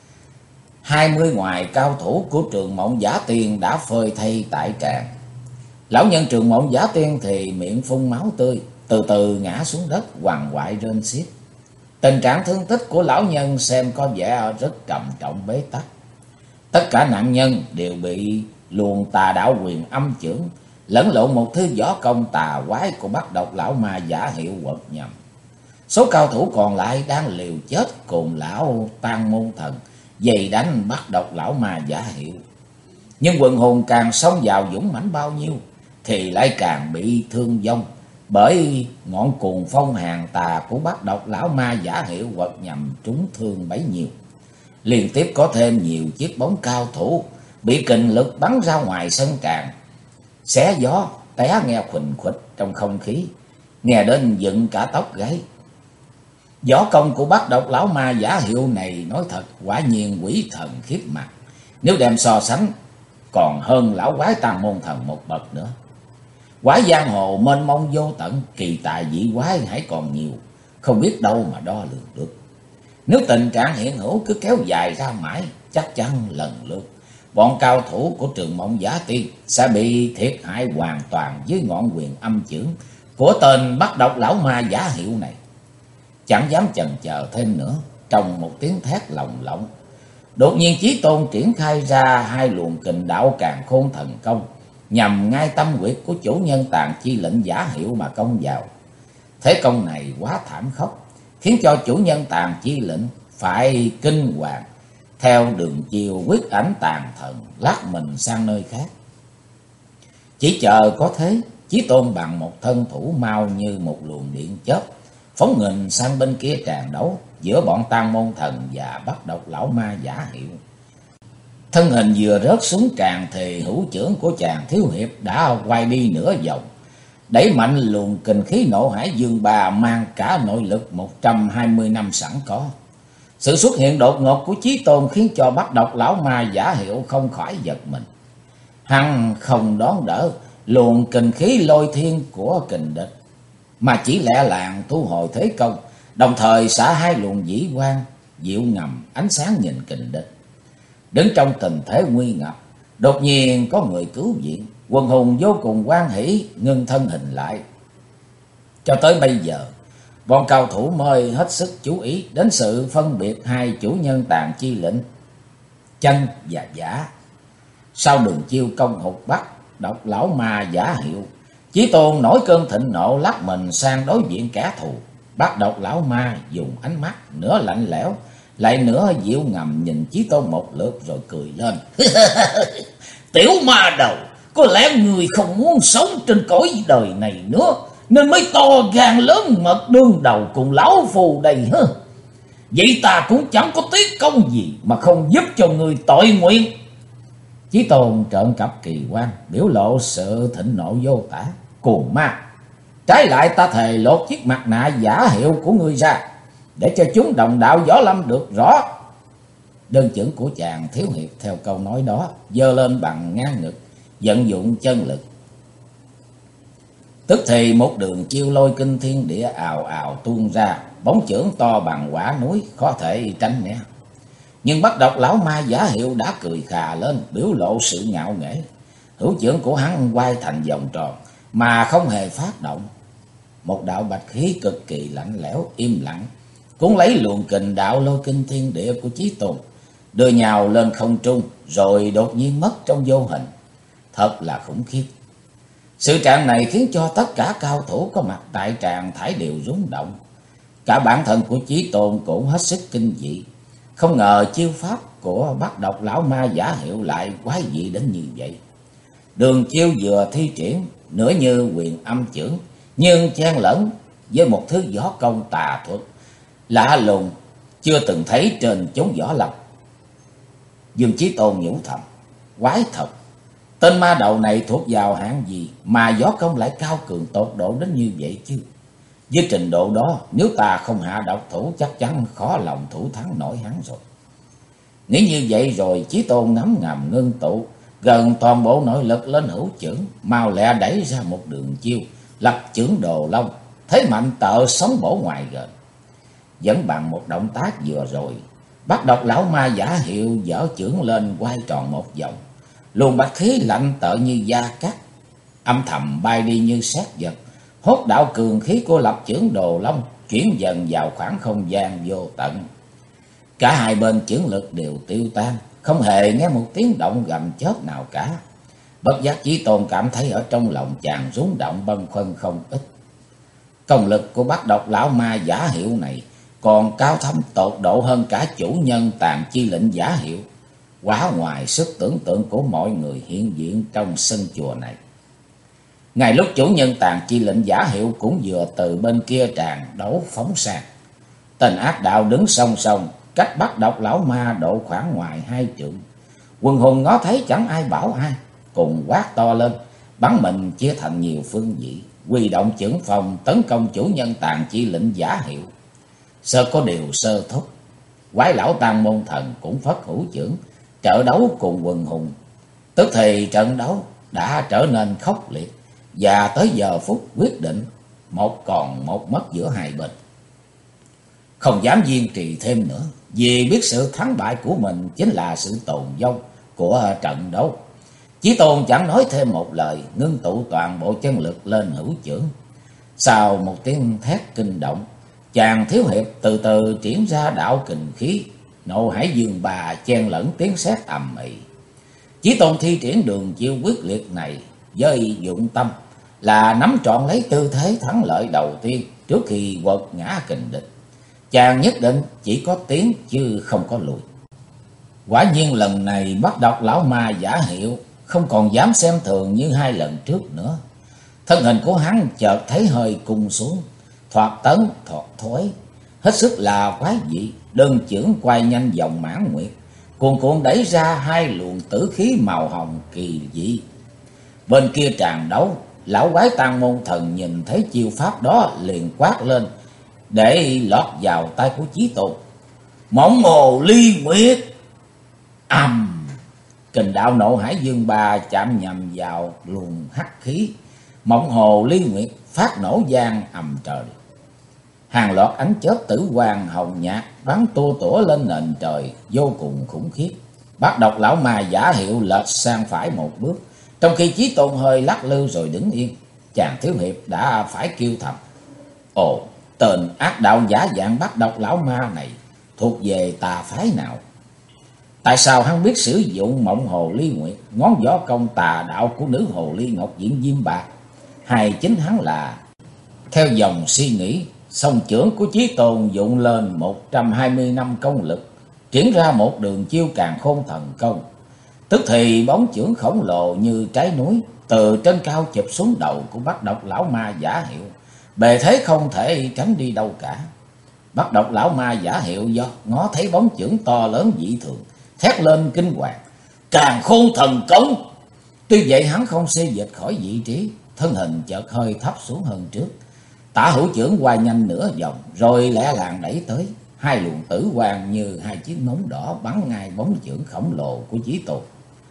20 ngoài cao thủ của Trường Mộng Giả Tiên đã phơi thây tại tràng. Lão nhân Trường Mộng Giả Tiên thì miệng phun máu tươi, từ từ ngã xuống đất quằn quại rên xiết. Tình trạng thương tích của lão nhân xem có vẻ rất trầm trọng bế tắc. Tất cả nạn nhân đều bị luồng tà đạo quyền âm chưởng lẫn lộn một thứ võ công tà quái của Bắt Độc Lão Ma giả hiệu quật nhầm. Số cao thủ còn lại đang liều chết cùng lão Tang Môn Thần dày đánh Bắt Độc Lão Ma giả hiệu. Nhưng quần hùng càng xông vào dũng mãnh bao nhiêu thì lại càng bị thương vong, bởi ngọn cuồng phong hàng tà của Bắt Độc Lão Ma giả hiệu quật nhầm trúng thương bấy nhiêu. Liên tiếp có thêm nhiều chiếc bóng cao thủ bị kình lực bắn ra ngoài sân tràng, xé gió té nghe khuỳnh khuỵch trong không khí, nghe đến dựng cả tóc gáy. Võ công của Bắt Độc Lão Ma giả hiệu này nói thật quả nhiên quỷ thần khiếp mặt, nếu đem so sánh còn hơn lão quái Tang Môn Thần một bậc nữa. Quái giang hồ mênh mông vô tận, kỳ tài dị quái hãy còn nhiều, không biết đâu mà đo lường được. Nếu tình trạng hiện hữu cứ kéo dài ra mãi, chắc chắn lần lượt bọn cao thủ của Trường Mộng Giả Tiên sẽ bị thiệt hại hoàn toàn dưới ngọn quyền âm chưởng của tên Bắt Độc Lão Ma giả hiệu này. Chẳng dám chần chờ thêm nữa, trong một tiếng thét lồng lộng, đột nhiên Chí Tôn triển khai ra hai luồng kình đạo Càn Khôn Thần Công, nhằm ngay tâm huyệt của chủ nhân Tàn Chi lệnh giả hiệu mà công vào. Thế công này quá thảm khốc, khiến cho chủ nhân Tàn Chi lệnh phải kinh hoàng, theo đường chiều quyết ảnh tàn thần lát mình sang nơi khác. Chỉ chờ có thế, Chí Tôn bằng một thân thủ mau như một luồng điện chớp phóng nghênh sang bên kia tràn đấu giữa bọn Tang Môn Thần và Bắt Độc Lão Ma giả hiệu. Thân hình vừa rớt xuống tràn thì hữu chưởng của chàng thiếu hiệp đã quay đi nửa vòng, đẩy mạnh luồng kình khí nộ hải dương bà mang cả nội lực 120 năm sẵn có. Sự xuất hiện đột ngột của Chí Tôn khiến cho Bắt Độc Lão Ma giả hiệu không khỏi giật mình. Hắn không đón đỡ luồng kình khí lôi thiên của kình địch, mà chỉ lẹ làng thu hồi thế công, đồng thời xả hai luồng dĩ quang diệu ngầm ánh sáng nhìn kình địch. Đứng trong tình thế nguy ngập, đột nhiên có người cứu viện, quần hùng vô cùng hoan hỉ ngưng thân hình lại. Cho tới bây giờ, bọn cao thủ mới hết sức chú ý đến sự phân biệt hai chủ nhân Tàn Chi lệnh chân và giả. Sau đường chiêu công hụt Bắt Độc Lão Ma giả hiệu, Chí Tôn nổi cơn thịnh nộ lắc mình sang đối diện kẻ thù. Bắt Độc Lão Ma dùng ánh mắt nửa lạnh lẽo lại nửa dịu ngầm nhìn Chí Tôn một lượt rồi cười lên. Tiểu ma đầu, có lẽ người không muốn sống trên cõi đời này nữa, nên mới to gan lớn mật đương đầu cùng lão phù đây hả? Vậy ta cũng chẳng có tiếc công gì mà không giúp cho người tội nguyện. Chí Tôn trợn cặp kỳ quan, biểu lộ sự thịnh nộ vô tả. Cuồng ma, trái lại ta thề lột chiếc mặt nạ giả hiệu của ngươi ra, để cho chúng đồng đạo võ lâm được rõ. Đơn chưởng của chàng thiếu hiệp theo câu nói đó giơ lên bằng ngang ngực, vận dụng chân lực. Tức thì một đường chiêu lôi kinh thiên địa ào ào tuôn ra, bóng chưởng to bằng quả núi khó thể tránh né. Nhưng Bắt Độc Lão Ma giả hiệu đã cười khà lên, biểu lộ sự ngạo nghễ. Hữu chưởng của hắn quay thành vòng tròn mà không hề phát động. Một đạo bạch khí cực kỳ lạnh lẽo im lặng cuốn lấy luồng kình đạo lôi kinh thiên địa của Chí Tôn, đưa nhào lên không trung rồi đột nhiên mất trong vô hình. Thật là khủng khiếp. Sự trạng này khiến cho tất cả cao thủ có mặt tại tràng thải đều rung động. Cả bản thân của Chí Tôn cũng hết sức kinh dị. Không ngờ chiêu pháp của Bắt Độc Lão Ma giả hiệu lại quái dị đến như vậy. Đường chiêu vừa thi triển nửa như quyền âm chưởng, nhưng chen lẫn với một thứ võ công tà thuật lạ lùng chưa từng thấy trên chốn võ lâm. Dương Chí Tôn nhủ thầm, quái thật, tên ma đầu này thuộc vào hạng gì mà võ công lại cao cường tột độ đến như vậy chứ? Với trình độ đó, nếu ta không hạ độc thủ chắc chắn khó lòng thủ thắng nổi hắn rồi. Nghĩ như vậy rồi, Chí Tôn ngấm ngầm ngưng tụ gần toàn bộ nội lực lên hữu chưởng, mau lẹ đẩy ra một đường chiêu, lập chưởng Đồ Long, thế mạnh tợ sống bổ ngoài gần. Vẫn bằng một động tác vừa rồi, Bắt Độc lão ma giả hiệu giở chưởng lên quay tròn một vòng, luồng bạch khí lạnh tợ như da cắt, âm thầm bay đi như sét giật, hốt đạo cường khí của lập chưởng Đồ Long chuyển dần vào khoảng không gian vô tận. Cả hai bên chưởng lực đều tiêu tan, không hề nghe một tiếng động gầm chớp nào cả. Bất giác Chí Tôn cảm thấy ở trong lòng chàng rúng động bâng khuâng không ít. Công lực của Bắt Độc lão ma giả hiệu này còn cao thâm tột độ hơn cả chủ nhân Tàn Chi Lệnh giả hiệu, quá ngoài sức tưởng tượng của mọi người hiện diện trong sân chùa này. Ngay lúc chủ nhân Tàn Chi Lệnh giả hiệu cũng vừa từ bên kia tràn đấu phóng sang, tên ác đạo đứng song song cách Bắt Độc lão ma độ khoảng ngoài 2 trượng. Quần hùng ngó thấy chẳng ai bảo ai, cùng quát to lên, bắn mình chia thành nhiều phương vị, huy động chưởng phòng tấn công chủ nhân Tàn Chi Lệnh giả hiệu. Sơ có điều sơ thúc, quái lão Tam Môn Thần cũng phất hữu chưởng trợ đấu cùng quần hùng. Tức thì trận đấu đã trở nên khốc liệt, và tới giờ phút quyết định, một còn một mất giữa hai bên. Không dám kiên trì thêm nữa, vì biết sự thắng bại của mình chính là sự tồn vong của trận đấu. Chí Tôn chẳng nói thêm một lời, ngưng tụ toàn bộ chân lực lên hữu chưởng. Sau một tiếng thét kinh động, chàng thiếu hiệp từ từ triển ra đạo kình khí, Nộ Hải Dương Bà chen lẫn tiếng sét ầm ĩ. Chí Tôn thi triển đường chiêu quyết liệt này với dụng tâm là nắm trọn lấy tư thế thắng lợi đầu tiên trước khi quật ngã kình địch. Chàng nhất định chỉ có tiến chứ không có lùi. Quả nhiên lần này Bắt Độc lão ma giả hiệu không còn dám xem thường như hai lần trước nữa. Thân hình của hắn chợt thấy hơi cung xuống, thoạt tấn thoạt thối, hết sức là quái dị. Đơn chưởng quay nhanh dòng mãn nguyệt, cuồn cuộn đẩy ra hai luồng tử khí màu hồng kỳ dị. Bên kia tràn đấu, lão quái Tam Môn Thần nhìn thấy chiêu pháp đó liền quát lên để lọt vào tay của Chí Tôn. Mộng Hồ Ly Nguyệt! Ầm! Kình đạo Nộ Hải Dương Ba chạm nhầm vào luồng hắc khí, Mộng Hồ Ly Nguyệt phát nổ vang ầm trời. Hàng loạt ánh chớp tử quang hồng nhạt bắn tua tủa lên nền trời, vô cùng khủng khiếp. Bắt Độc lão ma giả hiệu lệch sang phải một bước, trong khi Chí Tôn hơi lắc lư rồi đứng yên. Chàng thiếu hiệp đã phải kêu thầm: ồ, tên ác đạo giả dạng Bắt Độc lão ma này thuộc về tà phái nào? Tại sao hắn biết sử dụng Mộng Hồ Ly Nguyệt, ngón võ công tà đạo của nữ hồ ly Ngọc Diễm Diêm Bạc? Hay chính hắn là... Theo dòng suy nghĩ, song chưởng của Chí Tôn dụng lên 120 năm công lực, triển ra một đường chiêu Càn Khôn Thần Công. Tức thì bóng chưởng khổng lồ như trái núi từ trên cao chụp xuống đầu của Bắt Độc lão ma giả hiệu, bề thế không thể tránh đi đâu cả. Bắt Độc lão ma giả hiệu do ngó thấy bóng chưởng to lớn dị thường, thét lên kinh hoàng: Càn Khôn Thần Công! Tuy vậy hắn không xê dịch khỏi vị trí, thân hình chợt hơi thấp xuống hơn trước. Tả hữu chưởng qua nhanh nửa vòng, rồi lẻ làng đẩy tới. Hai luồng tử quang như hai chiếc nóng đỏ bắn ngay bóng chưởng khổng lồ của Chí Tôn.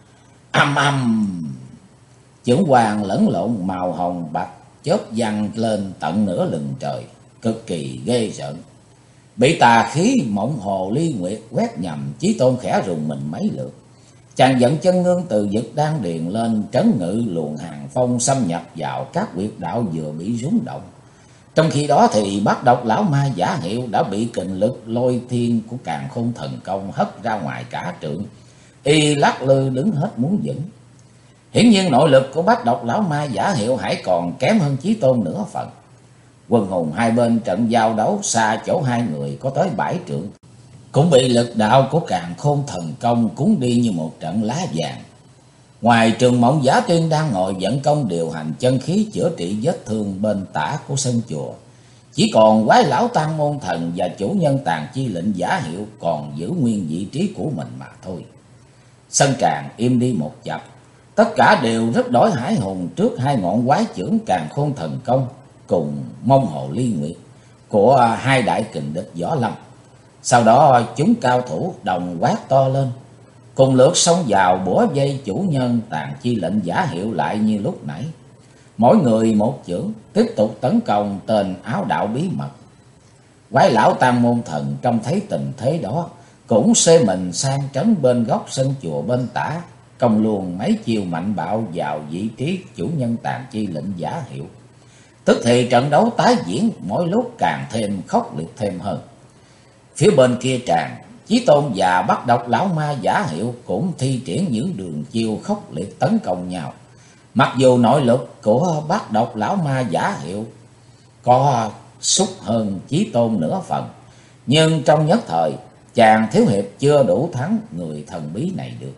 Âm âm! Chưởng quang lẫn lộn màu hồng bạch, chớp văng lên tận nửa lừng trời, cực kỳ ghê rợn. Bị tà khí Mộng Hồ Ly Nguyệt quét nhầm, Chí Tôn khẽ rùng mình mấy lượt. Chàng dẫn chân ngưng từ vực đan điền lên, trấn ngự luồng hàng phong xâm nhập vào các huyệt đạo vừa bị rúng động. Trong khi đó thì Bắt Độc lão ma giả hiệu đã bị kình lực lôi thiên của Càn Khôn Thần Công hất ra ngoài cả trượng, y lắc lư đứng hết muốn vững. Hiển nhiên nội lực của Bắt Độc lão ma giả hiệu hãy còn kém hơn Chí Tôn nửa phần. Quân hùng hai bên trận giao đấu xa chỗ hai người có tới 7 trượng, cũng bị lực đạo của Càn Khôn Thần Công cuốn đi như một trận lá vàng. Ngoài Trường Mộng Giả Tiên đang ngồi vận công điều hành chân khí chữa trị vết thương bên tả của sân chùa, chỉ còn quái lão Tam Môn Thần và chủ nhân Tàn Chi Lệnh giả hiệu còn giữ nguyên vị trí của mình mà thôi. Sân tràng im đi một chập, tất cả đều rất đổi hãi hùng trước hai ngọn quái chưởng Càn Khôn Thần Công cùng Mông Hồ Ly Nguyệt của hai đại kình địch võ lâm. Sau đó chúng cao thủ đồng quát to lên, cùng lượt xông vào bủa vây chủ nhân Tàn Chi Lệnh Giả Hiệu lại như lúc nãy. Mỗi người một chưởng, tiếp tục tấn công tên áo đạo bí mật. Quái lão Tam Môn Thần trông thấy tình thế đó, cũng xê mình sang trấn bên góc sân chùa bên tả, công luồn mấy chiều mạnh bạo vào vị trí chủ nhân Tàn Chi Lệnh Giả Hiệu. Tức thì trận đấu tái diễn mỗi lúc càng thêm khốc liệt thêm hơn. Phía bên kia tràng, Chí Tôn và Bắt Độc Lão Ma Giả Hiệu cũng thi triển những đường chiêu khốc liệt tấn công nhau. Mặc dù nội lực của Bắt Độc Lão Ma Giả Hiệu có sút hơn Chí Tôn nửa phần, nhưng trong nhất thời chàng thiếu hiệp chưa đủ thắng người thần bí này được.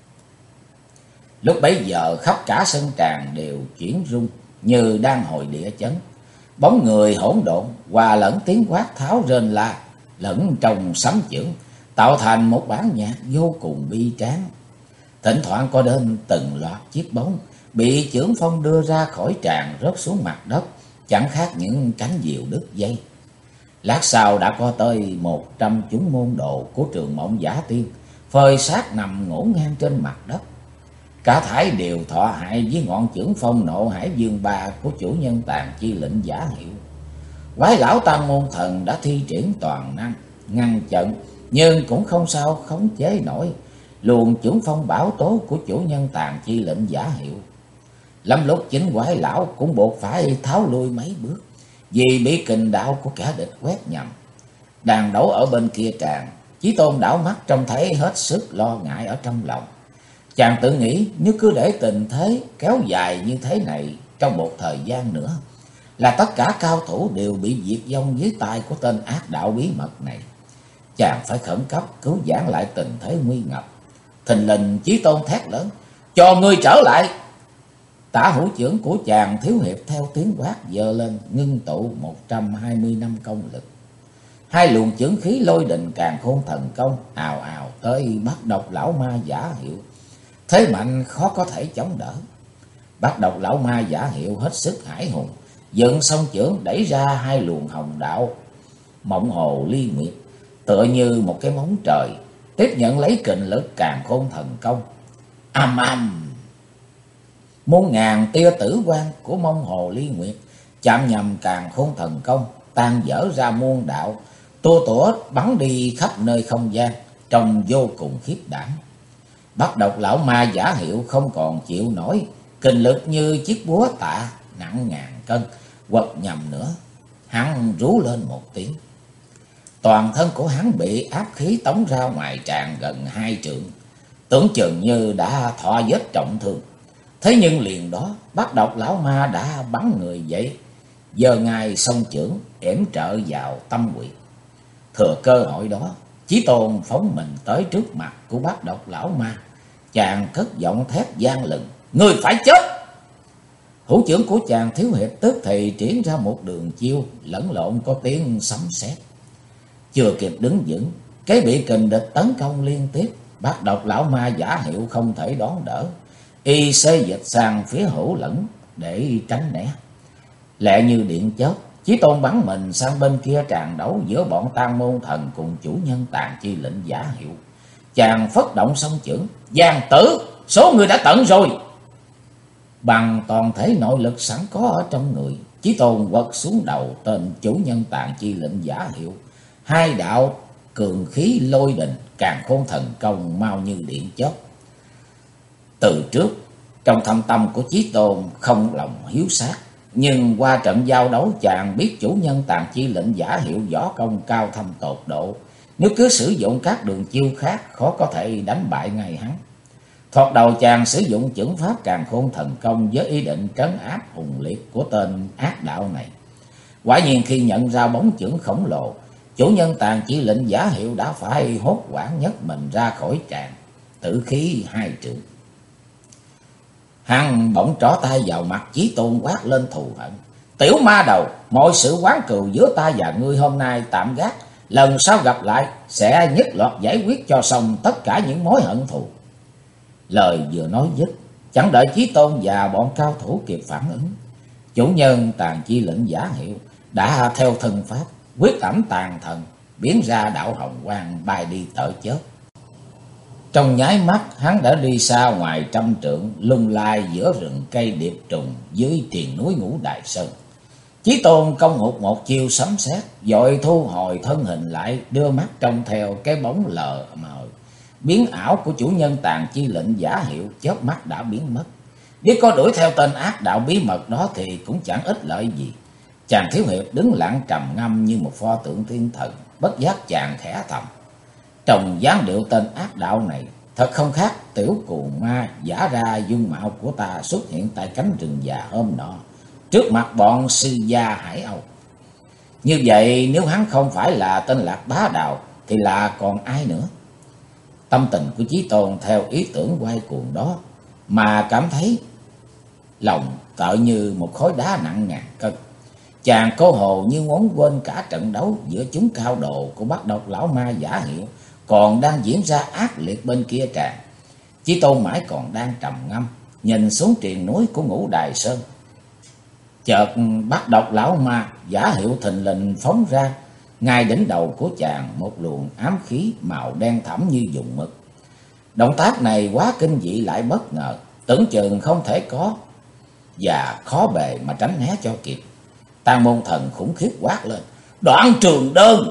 Lúc bấy giờ khắp cả sân tràng đều chuyển rung như đang hồi địa chấn. Bóng người hỗn độn hòa lẫn tiếng quát tháo rên la lẫn trong sấm chưởng, tạo thành một bản nhạc vô cùng bi tráng. Thỉnh thoảng có đến từng loạt chiếc bóng bị chưởng phong đưa ra khỏi tràng rớt xuống mặt đất, chẳng khác những cánh diều đứt dây. Lát sau đã có tới 100 chúng môn đồ của Trường Mộng Giả Tiên phơi xác nằm ngổn ngang trên mặt đất. Cả thảy đều thọ hại với ngọn chưởng phong nộ hải dương ba của chủ nhân Tàn Chi Lệnh Giả Hiệu. Quái lão Tam Môn Thần đã thi triển toàn năng ngăn chặn, nhưng cũng không sao khống chế nổi luồng chưởng phong bão tố của chủ nhân Tàn Chi Lệnh Giả Hiệu. Lắm lúc chính quái lão cũng buộc phải tháo lui mấy bước, vì bị kình đạo của kẻ địch quét nhầm. Đàn đấu ở bên kia tràng, Chí Tôn đảo mắt trông thấy hết sức lo ngại ở trong lòng. Chàng tự nghĩ nếu cứ để tình thế kéo dài như thế này trong một thời gian nữa, là tất cả cao thủ đều bị diệt vong dưới tay của tên ác đạo bí mật này. Chàng phải khẩn cấp cứu vãn lại tình thế nguy ngập. Thình lình Chí Tôn thét lớn: "Cho ngươi trở lại!" Tả hữu chưởng của chàng thiếu hiệp theo tiếng quát giơ lên, ngưng tụ 120 năm công lực. Hai luồng chưởng khí lôi đình Càn Khôn Thần Công ào ào tới Bắt Độc Lão Ma Giả Hiệu. Thế mạnh khó có thể chống đỡ. Bắt Độc Lão Ma Giả Hiệu hết sức hãi hùng, dựng song chưởng đẩy ra hai luồng hồng đạo Mộng Hồ Ly Nguyệt, tựa như một cái móng trời, tiếp nhận lấy kình lực Càn Khôn Thần Công. Âm âm, muôn ngàn tia tử quang của Mông Hồ Ly Nguyệt chạm nhầm Càn Khôn Thần Công, tan dở ra muôn đạo, tua tủa bắn đi khắp nơi không gian, trông vô cùng khiếp đảm. Bắt Độc Lão Ma Giả Hiệu không còn chịu nổi kình lực như chiếc búa tạ nặng ngàn cân quật nhầm nữa. Hắn rú lên một tiếng, toàn thân của hắn bị áp khí tống ra ngoài tràng gần 2 trượng, tưởng chừng như đã thọ vết trọng thương. Thế nhưng liền đó Bắt Độc Lão Ma đã bắn người dậy, giơ ngài song chưởng yểm trợ vào tâm quyệt. Thừa cơ hội đó, Chí Tôn phóng mình tới trước mặt của Bắt Độc Lão Ma. Chàng cất giọng thét vang lừng: "Ngươi phải chết!" Hữu chưởng của chàng thiếu hiệp tức thì triển ra một đường chiêu lẫn lộn có tiếng sấm sét. Chưa kịp đứng vững, cái bị kình địch tấn công liên tiếp. Bắt Độc Lão Ma Giả Hiệu không thể đón đỡ, y xê dịch sang phía hữu lẫn để tránh né. Lẹ như điện chớp, Chí Tôn bắn mình sang bên kia tràn đấu giữa bọn Tam Môn Thần cùng chủ nhân Tàn Chi Lệnh Giả Hiệu. Chàng phất động song chưởng: "Giang tử, số người đã tận rồi!" Bằng toàn thể nội lực sẵn có ở trong người, Chí Tôn quật xuống đầu tên chủ nhân Tàn Chi Lệnh Giả Hiệu. Hai đạo cường khí lôi đình Càn Khôn Thần Công mau như điện chớp. Từ trước, trong thâm tâm của Chí Tôn không lòng hiếu sát, nhưng qua trận giao đấu chàng biết chủ nhân Tàn Chi Lệnh Giả Hiệu võ công cao thâm tột độ, nếu cứ sử dụng các đường chiêu khác khó có thể đánh bại ngay hắn. Thoạt đầu chàng sử dụng chưởng pháp Càn Khôn Thần Công với ý định trấn áp hùng liệt của tên ác đạo này. Quả nhiên khi nhận ra bóng chưởng khổng lồ, chủ nhân Tàn Chi Lệnh Giả Hiệu đã phải hốt hoảng nhấc mình ra khỏi tràng, tử khí 2 trượng. Hắn bỗng trỏ tay vào mặt Chí Tôn quát lên thù hận: "Tiểu ma đầu, mọi sự oán cừu giữa ta và ngươi hôm nay tạm gác, lần sau gặp lại sẽ nhất loạt giải quyết cho xong tất cả những mối hận thù." Lời vừa nói dứt, chẳng đợi Chí Tôn và bọn cao thủ kịp phản ứng, chủ nhân Tàn Chi lệnh Giả Hiệu đã theo thân pháp quyết ẩm tàn thần, biến ra đạo hồng quang bay đi tở chớp. Trong nháy mắt, hắn đã đi xa ngoài trăm trượng, lung lai giữa rừng cây điệp trùng dưới triền núi Ngũ Đài Sơn. Chí Tôn công một chiêu sấm sét, vội thu hồi thân hình lại, đưa mắt trông theo cái bóng lờ mờ biến ảo của chủ nhân Tàn Chi lệnh Giả Hiệu, chớp mắt đã biến mất. Nếu có đuổi theo tên ác đạo bí mật đó thì cũng chẳng ích lợi gì. Chàng thiếu hiệp đứng lặng trầm ngâm như một pho tượng thiên thần, bất giác chàng khẽ thầm: trông dáng điệu tên ác đạo này thật không khác tiểu cù ma giả ra dung mạo của ta xuất hiện tại cánh rừng già hôm nọ, trước mặt bọn sư gia Hải Âu. Như vậy nếu hắn không phải là tên Lạc Bá Đạo thì là còn ai nữa? Tâm tình của Chí Tôn theo ý tưởng quay cuồng đó mà cảm thấy lòng tựa như một khối đá nặng ngàn cân. Chàng cô hồ như muốn quên cả trận đấu giữa chúng cao độ của Bắc Độc lão ma Giả Hiệu còn đang diễn ra ác liệt bên kia tràn. Chí Tôn mãi còn đang trầm ngâm, nhìn xuống triền núi của Ngũ Đài Sơn. Chợt Bắc Độc lão ma Giả Hiệu thình lình phóng ra, ngay đỉnh đầu của chàng một luồng ám khí màu đen thẫm như dùng mực. Động tác này quá kinh dị lại bất ngờ, tưởng chừng không thể có và khó bề mà tránh né cho kịp. Tang Môn Thần khủng khiếp quát lên: Đoạn Trường Đơn!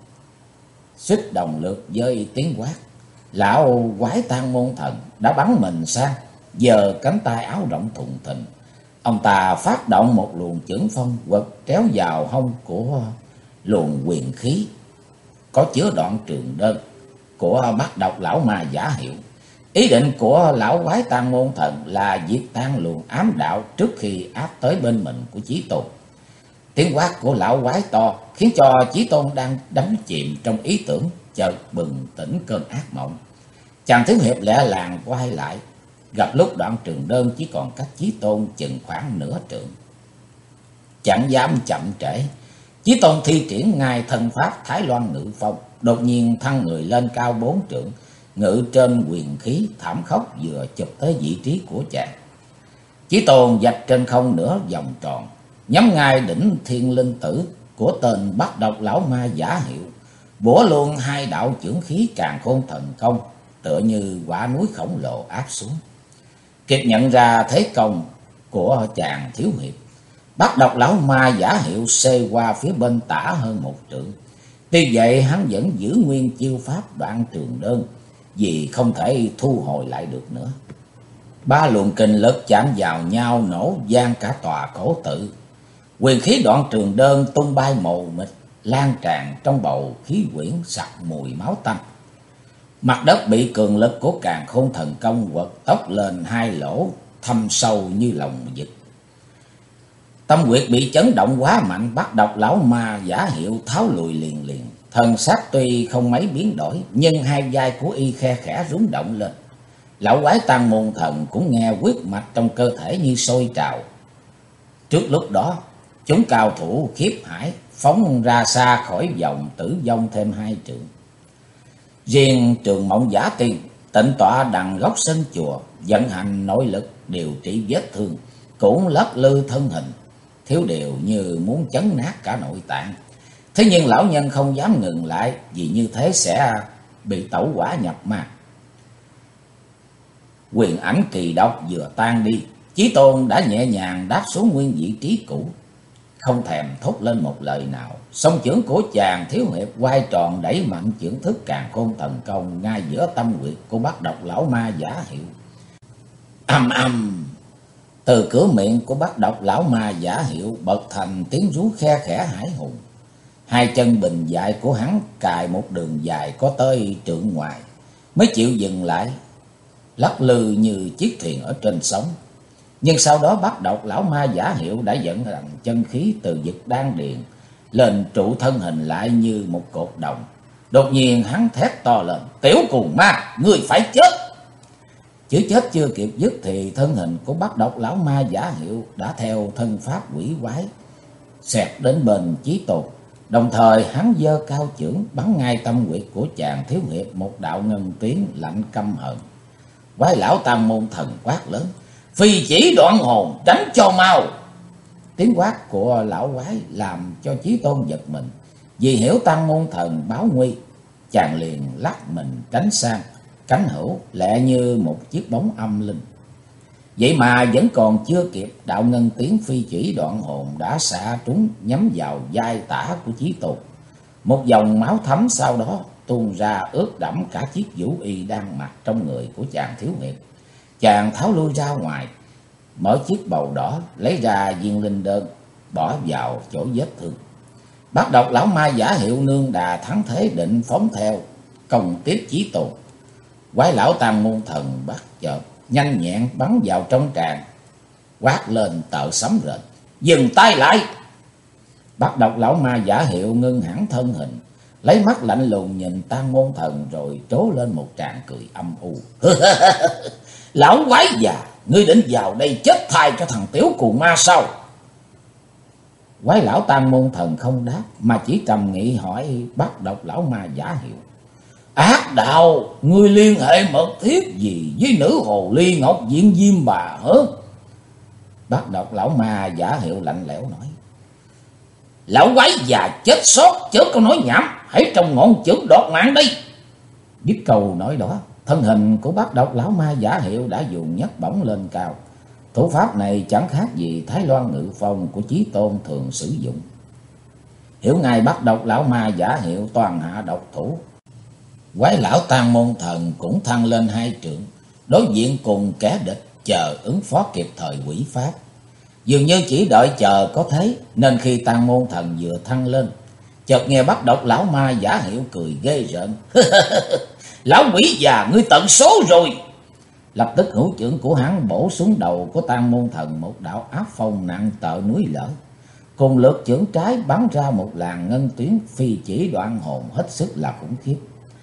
Xích đồng lượt với tiếng quát, lão quái Tang Môn Thần đã bắn mình sang, giơ cánh tay áo rộng thùng thình. Ông ta phát động một luồng chưởng phong quật tréo vào hông của luồng quyền khí có chứa Đoạn Trường Đơn của Bắc Độc lão ma Giả Hiệu. Ý định của lão quái Tang Môn Thần là diệt tan luồng ám đạo trước khi áp tới bên mình của Chí Tôn. Tiếng quát của lão quái to khiến cho Chí Tôn đang đắm chìm trong ý tưởng chợt bừng tỉnh cơn ác mộng. Chàng thiếu hiệp lẹ làng quay lại, gặp lúc Đoạn Trường Đơn chỉ còn cách Chí Tôn chừng khoảng nửa trượng. Chẳng dám chậm trễ, Chí Tôn thi triển ngay thân pháp Thái Loan Ngự Phong, đột nhiên thăng người lên cao 4 trượng, ngự trên quyền khí thảm khốc vừa chụp tới vị trí của chàng. Chí Tôn vạch trên không nửa vòng tròn, nhắm ngay đỉnh Thiên Linh Tử của tên Bắc Độc lão ma Giả Hiệu, bủa luôn hai đạo chưởng khí càn khôn thần công, tựa như quả núi khổng lồ áp xuống. Kịp nhận ra thế công của chàng thiếu hiệp, Bắc Độc lão ma Giả Hiệu xê qua phía bên tả hơn 1 trượng. Tuy vậy hắn vẫn giữ nguyên chiêu pháp Đoạn Trường Đơn, vì không thể thu hồi lại được nữa. 3 luồng kình lực chạm vào nhau nổ vang cả tòa cổ tự. Quyền khí Đoạn Trường Đơn tung bay mù mịt, lan tràn trong bầu khí quyển sặc mùi máu tanh. Mặt đất bị cường lực của càn khôn thần công quật tốc lên 2 lỗ thâm sâu như lòng vực. Tâm huyệt bị chấn động quá mạnh, Bắc Độc lão ma Giả Hiệu tháo lùi liền liền. Thần sắc tuy không mấy biến đổi, nhưng hai vai của y khe khẽ rung động lên. Lão quái Tang Môn Thần cũng nghe huyết mạch trong cơ thể như sôi trào. Trước lúc đó, chúng cao thủ khiếp hải phóng ra xa khỏi vòng tử vong thêm 2 trượng. Riêng Trường Mộng Giả Tiên tịnh tọa đằng góc sân chùa, vận hành nội lực điều trị vết thương, cũng lắc lư thân hình, thiếu điều như muốn chấn nát cả nội tạng. Thế nhưng lão nhân không dám ngừng lại, vì như thế sẽ bị tẩu hỏa nhập ma. Quyền ảnh kỳ độc vừa tan đi, Chí Tôn đã nhẹ nhàng đáp xuống nguyên vị trí cũ, không thèm thốt lên một lời nào. Song chưởng của chàng thiếu hiệp quay tròn đẩy mạnh chưởng thức càn khôn thần công ngay giữa tâm huyệt của Bắc Độc lão ma Giả Hiệu. Âm âm, từ cửa miệng của Bắc Độc lão ma Giả Hiệu bật thành tiếng rú khe khẽ hãi hùng. 2 chân bình dài của hắn cài một đường dài có tới trượng ngoài, mới chịu dừng lại, lắc lư như chiếc thuyền ở trên sóng. Nhưng sau đó Bắc Độc lão ma Giả Hiệu đã dẫn rằng chân khí từ vực đan điền lên trụ thân hình lại như một cột đồng. Đột nhiên hắn thét to lên: Tiểu cù ma, ngươi phải chết! Chữ chết chưa kịp dứt thì thân hình của Bắc Độc lão ma Giả Hiệu đã theo thân pháp quỷ quái xẹt đến bên Chí Tôn. Đồng thời hắn giơ cao chưởng bắn ngay tâm huyệt của chàng thiếu hiệp một đạo ngân tuyến lạnh căm hận. Quái lão Tam Môn Thần quát lớn: "Phi chỉ đoạn hồn, tránh cho mau!" Tiếng quát của lão quái làm cho Chí Tôn giật mình, vì hiểu Tam Môn Thần báo nguy. Chàng liền lắc mình tránh sang, cánh hữu lẹ như một chiếc bóng âm linh. Vậy mà vẫn còn chưa kịp, đạo ngân tiếng phi chỉ đoạn hồn đã xạ trúng nhắm vào vai tả của Chí Tôn. Một dòng máu thấm sau đó tuôn ra ướt đẫm cả chiếc vũ y đang mặc trong người của chàng thiếu niên. Chàng tháo lui ra ngoài, mở chiếc bầu đỏ, lấy ra viên linh đơn, bỏ vào chỗ vết thương. Bác độc lão ma giả hiệu nương đà thắng thế định phóng theo công tiếp Chí Tôn. Quái lão Tam Môn Thần bắt chợt nhanh nhẹn bắn vào trong tràng, quát lên tợ sấm rền: "Dừng tay lại!" Bác độc lão ma giả hiệu ngưng hẳn thân hình, lấy mắt lạnh lùng nhìn Tam Môn Thần rồi trố lên một tràng cười âm u. "Lão quái già, ngươi định vào đây chết thay cho thằng tiểu cù ma sao?" Quái lão Tam Môn Thần không đáp, mà chỉ trầm nghị hỏi bác độc lão ma giả hiệu: "Ác đạo, ngươi liên hệ mật thiết gì với nữ hồ ly Ngọc Diện Diêm bà hả?" Bác độc lão ma giả hiệu lạnh lẽo nói: "Lão quái già chết sót, chớ có nói nhảm, hãy trồng ngọn chưởng đọt mạng đi." Dứt câu nói đó, thân hình của bác độc lão ma giả hiệu đã dùng nhấc bổng lên cao. Thủ pháp này chẳng khác gì Thái Loan Ngự Phong của Chí Tôn thường sử dụng. Hiểu ngay bác độc lão ma giả hiệu toàn hạ độc thủ. Quái lão Tam Môn Thần cũng thăng lên hai trượng, đối diện cùng kẻ địch, chờ ứng phó kịp thời quỷ pháp. Dường như chỉ đợi chờ có thế, nên khi Tam Môn Thần vừa thăng lên, chợt nghe bác độc lão ma giả hiệu cười ghê rợn: "Lão quỷ già, ngươi tận số rồi!" Lập tức hữu chưởng của hắn bổ xuống đầu của Tam Môn Thần một đạo áp phong nặng tợ núi lở. Cùng lượt chưởng trái bắn ra một làn ngân tuyến phi chỉ đoạn hồn hết sức là khủng khiếp.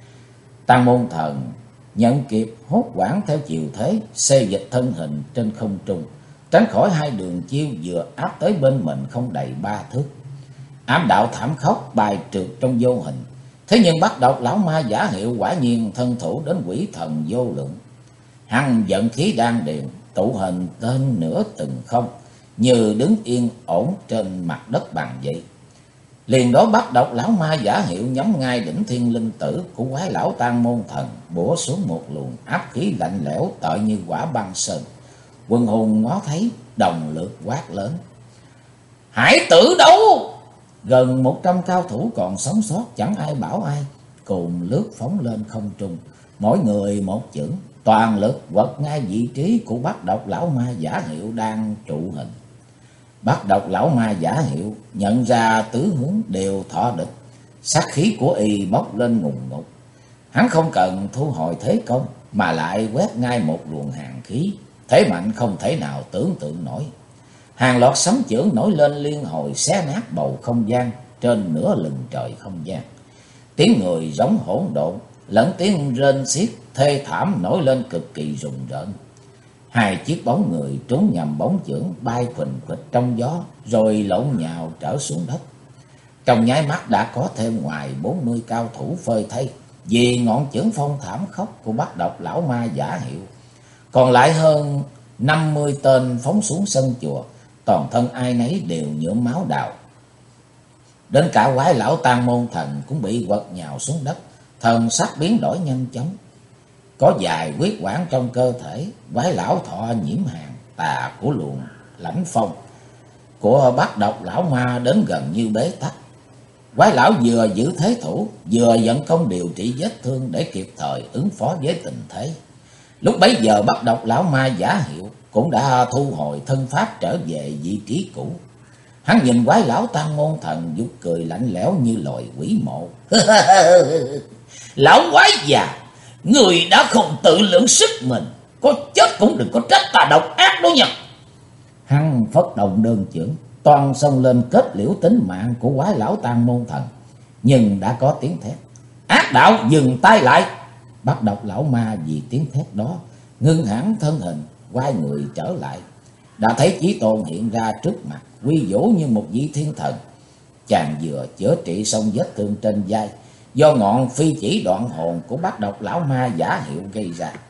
Tam Môn Thần nhận kịp hốt hoảng theo chiều thế, xê dịch thân hình trên không trung, tránh khỏi hai đường chiêu vừa áp tới bên mình không đầy 3 thước. Ám đạo thảm khốc bài trượt trong vô hình. Thế nhưng bắt độc lão ma giả hiệu quả nhiên thân thủ đến quỷ thần vô lượng. Hắn vận khí đan điền, tụ hình tên nửa từng không, như đứng yên ổn trên mặt đất bằng vậy. Liền đó bắt độc lão ma giả hiệu nhắm ngay đỉnh thiên linh tử của quái lão Tam Môn Thần, bổ xuống một luồng áp khí lạnh lẽo tợ như quả băng sơn. Quần hùng ngó thấy, đồng lượt quát lớn: "Hải tử đâu?" Gần 100 cao thủ còn sống sót chẳng ai bảo ai, cùng lướt phóng lên không trung, mỗi người một chưởng, toàn lực quật ngay vị trí của bác độc lão ma giả hiệu đang trụ hình. Bác độc lão ma giả hiệu nhận ra tứ hướng đều thọ địch, sát khí của y bốc lên ngùn ngụt. Hắn không cần thu hồi thế công, mà lại quét ngay một luồng hàn khí, thế mạnh không thể nào tưởng tượng nổi. Hàng loạt sấm chưởng nổi lên liên hồi xé nát bầu không gian trên nửa lừng trời không gian. Tiếng người giống hỗn độn lẫn tiếng rên xiết thê thảm nổi lên cực kỳ rùng rợn. Hai chiếc bóng người trốn nhầm bóng chưởng bay khuỳnh khuỵch trong gió, rồi lộn nhào trở xuống đất. Trong nháy mắt đã có thêm ngoài 40 cao thủ phơi thây vì ngọn chưởng phong thảm khốc của bác độc lão ma giả hiệu. Còn lại hơn 50 tên phóng xuống sân chùa, toàn thân ai nấy đều nhuộm máu đào. Đến cả quái lão Tam Môn Thần cũng bị quật nhào xuống đất, thần sắc biến đổi nhanh chóng. Có vài huyết quản trong cơ thể, quái lão thọ nhiễm hàn tà của luồng lãnh phong của bác độc lão ma đến gần như bế tắc. Quái lão vừa giữ thế thủ, vừa vận công điều trị vết thương để kịp thời ứng phó với tình thế. Lúc bấy giờ bác độc lão ma giả hiệu cũng đã thu hồi thân pháp trở về vị trí cũ. Hắn nhìn quái lão Tam Môn Thần vút cười lạnh lẽo như loài quỷ mộ. "Lão quái già, người đã không tự lượng sức mình, có chết cũng đừng có trách ta độc ác đó nha." Hắn phất động đơn chưởng, toàn xông lên kết liễu tính mạng của quái lão Tam Môn Thần. Nhưng đã có tiếng thét: "Ác đạo, dừng tay lại!" Bắt độc lão ma vì tiếng thét đó ngưng hẳn thân hình, quay người trở lại. Đã thấy Chí Tôn hiện ra trước mặt, quy vũ như một vị thiên thần. Chàng vừa chữa trị xong vết thương trên vai do ngọn phi chỉ đoạn hồn của bác độc lão ma giả hiệu gây ra.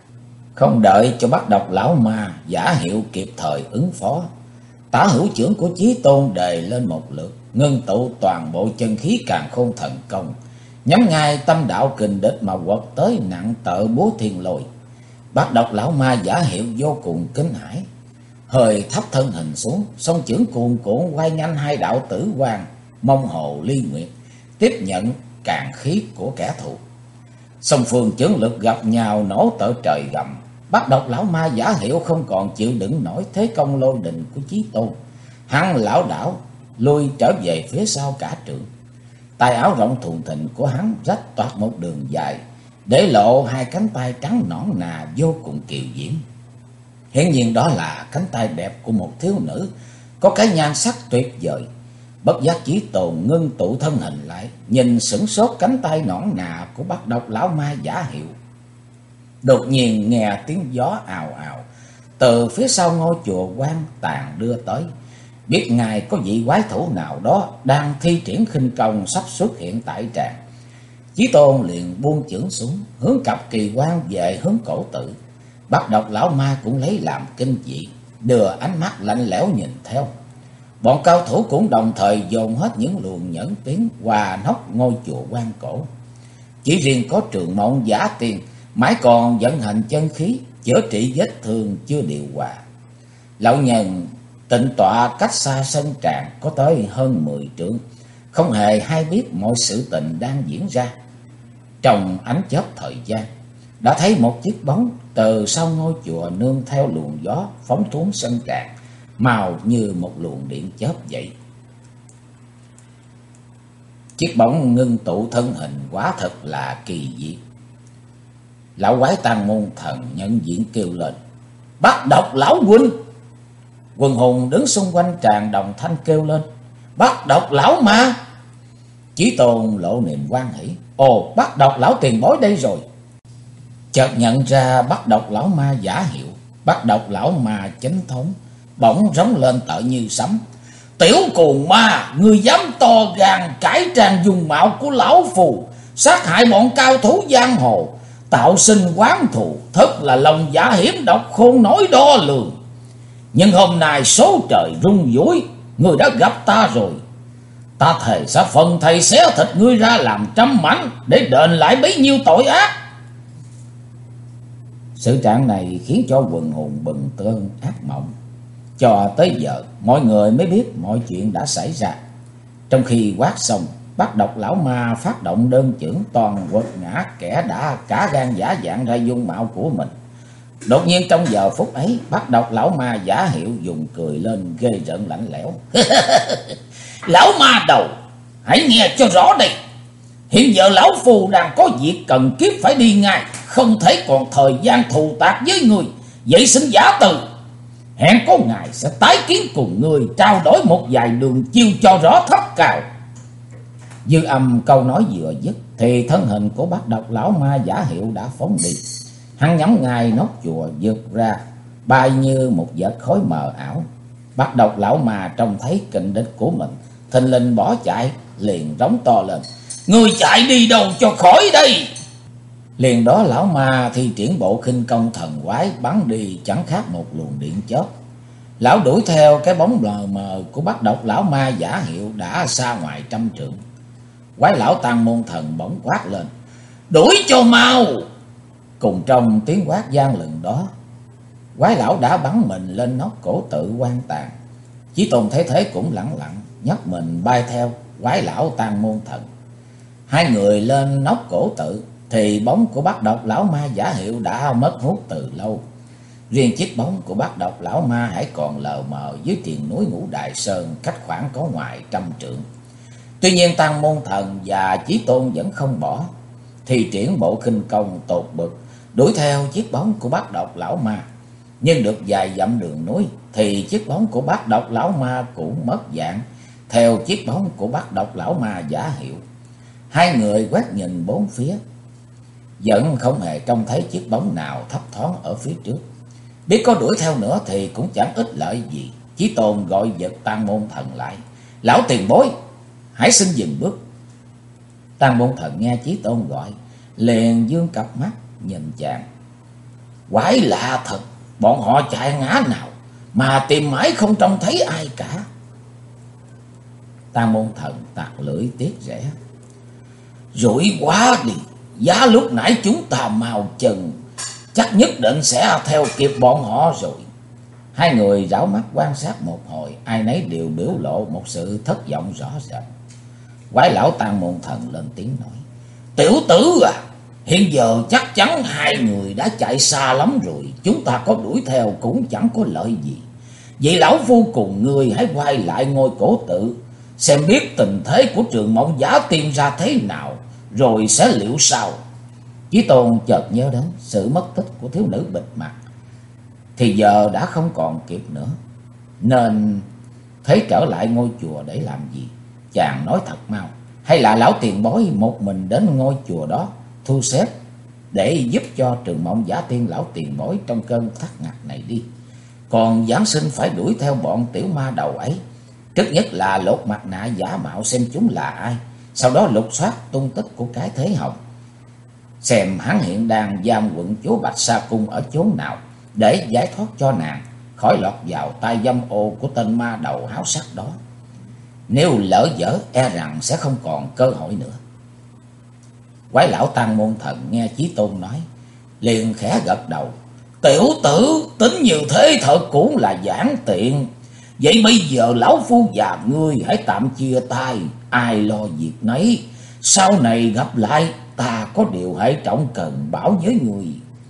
Không đợi cho bắt độc lão ma Giả Hiệu kịp thời ứng phó, tả hữu trưởng của Chí Tôn đề lên một lượt, ngưng tụ toàn bộ chân khí càn khôn thần công, nhắm ngay tâm đạo kình địch mà quật tới nặng tợ búa thiên lôi. Bắt độc lão ma Giả Hiệu vô cùng kinh hãi, hơi thấp thân hình xuống, song chưởng cuồn cuộn quay nhanh hai đạo tử quang mông hồ ly nguyệt, tiếp nhận càn khí của kẻ thù. Song phương chưởng lực gặp nhau nổ tở trời gầm. Bắt độc lão ma Giả Hiệu không còn chịu đựng nổi thế công lôi đình của Chí Tôn, hắn lảo đảo lui trở về phía sau cả trượng. Tay áo rộng thùng thình của hắn rách toạc một đường dài, để lộ hai cánh tay trắng nõn nà vô cùng kiều diễm. Hiển nhiên đó là cánh tay đẹp của một thiếu nữ có cái nhan sắc tuyệt vời. Bất giác Chí Tôn ngưng tụ thân hình lại, nhìn sửng sốt cánh tay nõn nà của bắt độc lão ma Giả Hiệu. Đột nhiên nghe tiếng gió ào ào từ phía sau ngôi chùa Quan Tàn đưa tới, biết ngài có vị quái thủ nào đó đang thi triển khinh công sắp xuất hiện tại tràng. Chí Tôn liền buông chưởng xuống, hướng cặp kỳ quan về hướng cổ tự. Bắt độc lão ma cũng lấy làm kinh dị, đưa ánh mắt lạnh lẽo nhìn theo. Bọn cao thủ cũng đồng thời dồn hết những luồng nhẫn tiến qua nóc ngôi chùa Quan cổ. Chỉ riêng có Trường Mộng Giả Tiên mãi còn vận hành chân khí chữa trị vết thương chưa điều hòa. Lão nhân tịnh tọa cách xa sân tràng có tới hơn 10 trượng, không hề hay biết mọi sự tình đang diễn ra. Trong ánh chớp thời gian, đã thấy một chiếc bóng từ sau ngôi chùa nương theo luồng gió phóng xuống sân tràng, màu như một luồng điện chớp vậy. Chiếc bóng ngưng tụ thân hình quả thật là kỳ dị. Lão quái Tàn Môn Thần nhận diện kêu lên: "Bắt độc lão huynh!" Quần hùng đứng xung quanh tràng đồng thanh kêu lên: "Bắt độc lão ma!" Chí Tôn lộ niềm hoan hỷ: "Ồ, bắt độc lão tiền bối đây rồi!" Chợt nhận ra bắt độc lão ma Giả Hiệu, bắt độc lão ma Chánh Thống, bỗng rống lên tợ như sấm: "Tiểu cuồng ma, ngươi dám to gan cải trang dùng mạo của lão phù, sát hại bọn cao thủ giang hồ, tạo sinh oán thù, thật là lòng dạ hiểm độc khôn nổi đo lường. Nhưng hôm nay số trời rung rủi, ngươi đã gặp ta rồi. Ta thề sẽ phần thầy xé thịt ngươi ra làm trăm mảnh để đền lại bấy nhiêu tội ác." Sự trạng này khiến cho quần hùng bừng cơn ác mộng. Cho tới giờ mọi người mới biết mọi chuyện đã xảy ra. Trong khi quát xong, bắt độc lão ma phát động đơn chưởng toàn quật ngã kẻ đã cả gan giả dạng ra dung mạo của mình. Đột nhiên trong giờ phút ấy, bắt độc lão ma Giả Hiệu dùng cười lên ghê rợn lạnh lẽo: "Lão ma đầu, hãy nghe cho rõ đây. Hiện giờ lão phù đang có việc cần kiếp phải đi ngay, không thể còn thời gian thù tạc với người. Vậy xin giả từ. Hẹn có ngày sẽ tái kiến cùng người, trao đổi một vài đường chiêu cho rõ thấp cao." Dư âm câu nói vừa dứt thì thân hình của bắt độc lão ma Giả Hiệu đã phóng đi. Hắn nhắm ngay nóc chùa vượt ra, bay như một vệt khói mờ ảo. Bắt độc lão ma trông thấy kình địch của mình, thình lình bỏ chạy, liền rống to lên: "Ngươi chạy đi đâu cho khỏi đây!" Liền đó lão ma thi triển bộ khinh công thần quái bắn đi chẳng khác một luồng điện chớp. Lão đuổi theo cái bóng lờ mờ của bắt độc lão ma Giả Hiệu đã xa ngoài trăm trượng. Quái lão Tàn Môn Thần bỗng quát lên: "Đuổi cho mau!" Cùng trong tiếng quát gian lừng đó, quái lão đã bắn mình lên nóc cổ tự Quan Tàn. Chí Tôn thấy thế cũng lẳng lặng nhấc mình bay theo quái lão Tàn Môn Thần. Hai người lên nóc cổ tự thì bóng của bắt độc lão ma Giả Hiệu đã mất hút từ lâu. Riêng chiếc bóng của bắt độc lão ma hãy còn lờ mờ dưới triền núi Ngũ Đại Sơn, cách khoảng có ngoài trăm trượng. Tuy nhiên Tàn Môn Thần và Chí Tôn vẫn không bỏ, thì triển bộ khinh công tột bực đuổi theo chiếc bóng của bắt độc lão ma. Nhưng được vài dặm đường núi thì chiếc bóng của bắt độc lão ma cũng mất dạng theo chiếc bóng của bắt độc lão ma Giả Hiệu. Hai người quét nhìn bốn phía, vẫn không hề trông thấy chiếc bóng nào thấp thoáng ở phía trước. Biết có đuổi theo nữa thì cũng chẳng ích lợi gì. Chí Tôn gọi giật Tàn Môn Thần lại: "Lão tiền bối, hãy xin dừng bước." Tàn Môn Thần nghe Chí Tôn gọi, liền dương cặp mắt nhìn chàng. Quái lạ thật, bọn họ chạy ngã nào mà tìm mãi không trông thấy ai cả. Tam Môn Thần tặc lưỡi tiếc rẻ. Rủi quá đi, giá lúc nãy chúng ta mau chừng, chắc nhất định sẽ theo kịp bọn họ rồi. Hai người rảo mắt quan sát một hồi, ai nấy đều biểu lộ một sự thất vọng rõ rệt. Quái lão Tam Môn Thần lên tiếng nói: Tiểu tử à, hiện giờ chắc chắn hai người đã chạy xa lắm rồi, chúng ta có đuổi theo cũng chẳng có lợi gì. Vậy lão phu cùng ngươi hãy quay lại ngôi cổ tự, xem biết tình thế của Trường Mộng Giả Tiên ra thế nào, rồi sẽ liệu sao. Chí Tôn chợt nhớ đến sự mất tích của thiếu nữ bịt mặt, thì giờ đã không còn kịp nữa, nên thấy trở lại ngôi chùa để làm gì. Chàng nói thật mau, hay là lão tiền bối một mình đến ngôi chùa đó thu xếp để giúp cho Trường Mộng Giả Tiên lão tiền bối trong cơn thắt ngặt này đi. Còn giáng sinh phải đuổi theo bọn tiểu ma đầu ấy, trước nhất là lột mặt nạ giả mạo xem chúng là ai, sau đó lục soát tung tích của cái Thế Hồng, xem hắn hiện đang giam quận chúa Bạch Sa Cung ở chốn nào, để giải thoát cho nàng khỏi lọt vào tay dâm ô của tên ma đầu háo sắc đó. Nếu lỡ dở e rằng sẽ không còn cơ hội nữa. Quái lão Tam Môn Thần nghe Chí Tôn nói, liền khẽ gật đầu. Tiểu tử tính như thế thật cũng là giản tiện. Vậy bây giờ lão phu và ngươi hãy tạm chia tay, ai lo việc nấy. Sau này gặp lại, ta có điều hãy trọng cần bảo với ngươi.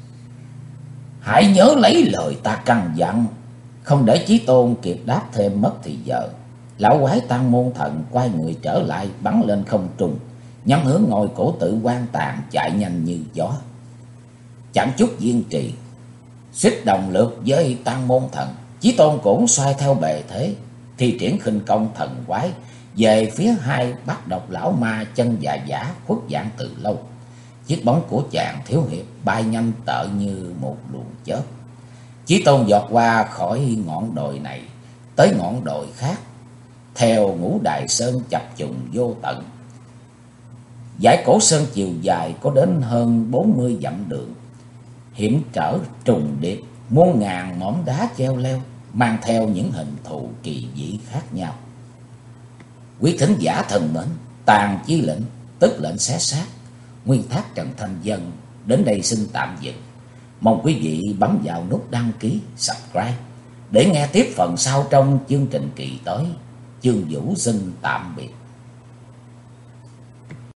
Hãy nhớ lấy lời ta căn dặn. Không để Chí Tôn kịp đáp thêm mất thì giờ, lão quái Tam Môn Thần quay người trở lại, bắn lên không trung, nhắm hướng ngôi cổ tự quan tàn, chạy nhanh như gió. Chẳng chút kiên trì, xích đồng lượt với Tam Môn Thần, Chí Tôn cũng xoay theo bề thế, thi triển khinh công thần quái về phía hai bắt độc lão ma chân dạ giả khuất dạng từ lâu. Chiếc bóng của chàng thiếu hiệp bay nhanh tợ như một luồng chớp. Chí Tôn giọt qua khỏi ngọn đồi này tới ngọn đồi khác, theo Ngũ Đài Sơn chập trùng vô tận. Dải Cổ Sơn chiều dài có đến hơn 40 dặm đường, hiểm trở trùng điệp, muôn ngàn mỏm đá treo leo, mang theo những hình thù kỳ dị khác nhau. Quý thính giả thân mến, Tàn Chi Lệnh tức lệnh xé xác, nguyên thác Trần Thanh Dân đến đây xin tạm dừng. Mong quý vị bấm vào nút đăng ký, subscribe để nghe tiếp phần sau trong chương trình kỳ tới. Chương Vũ xin tạm biệt.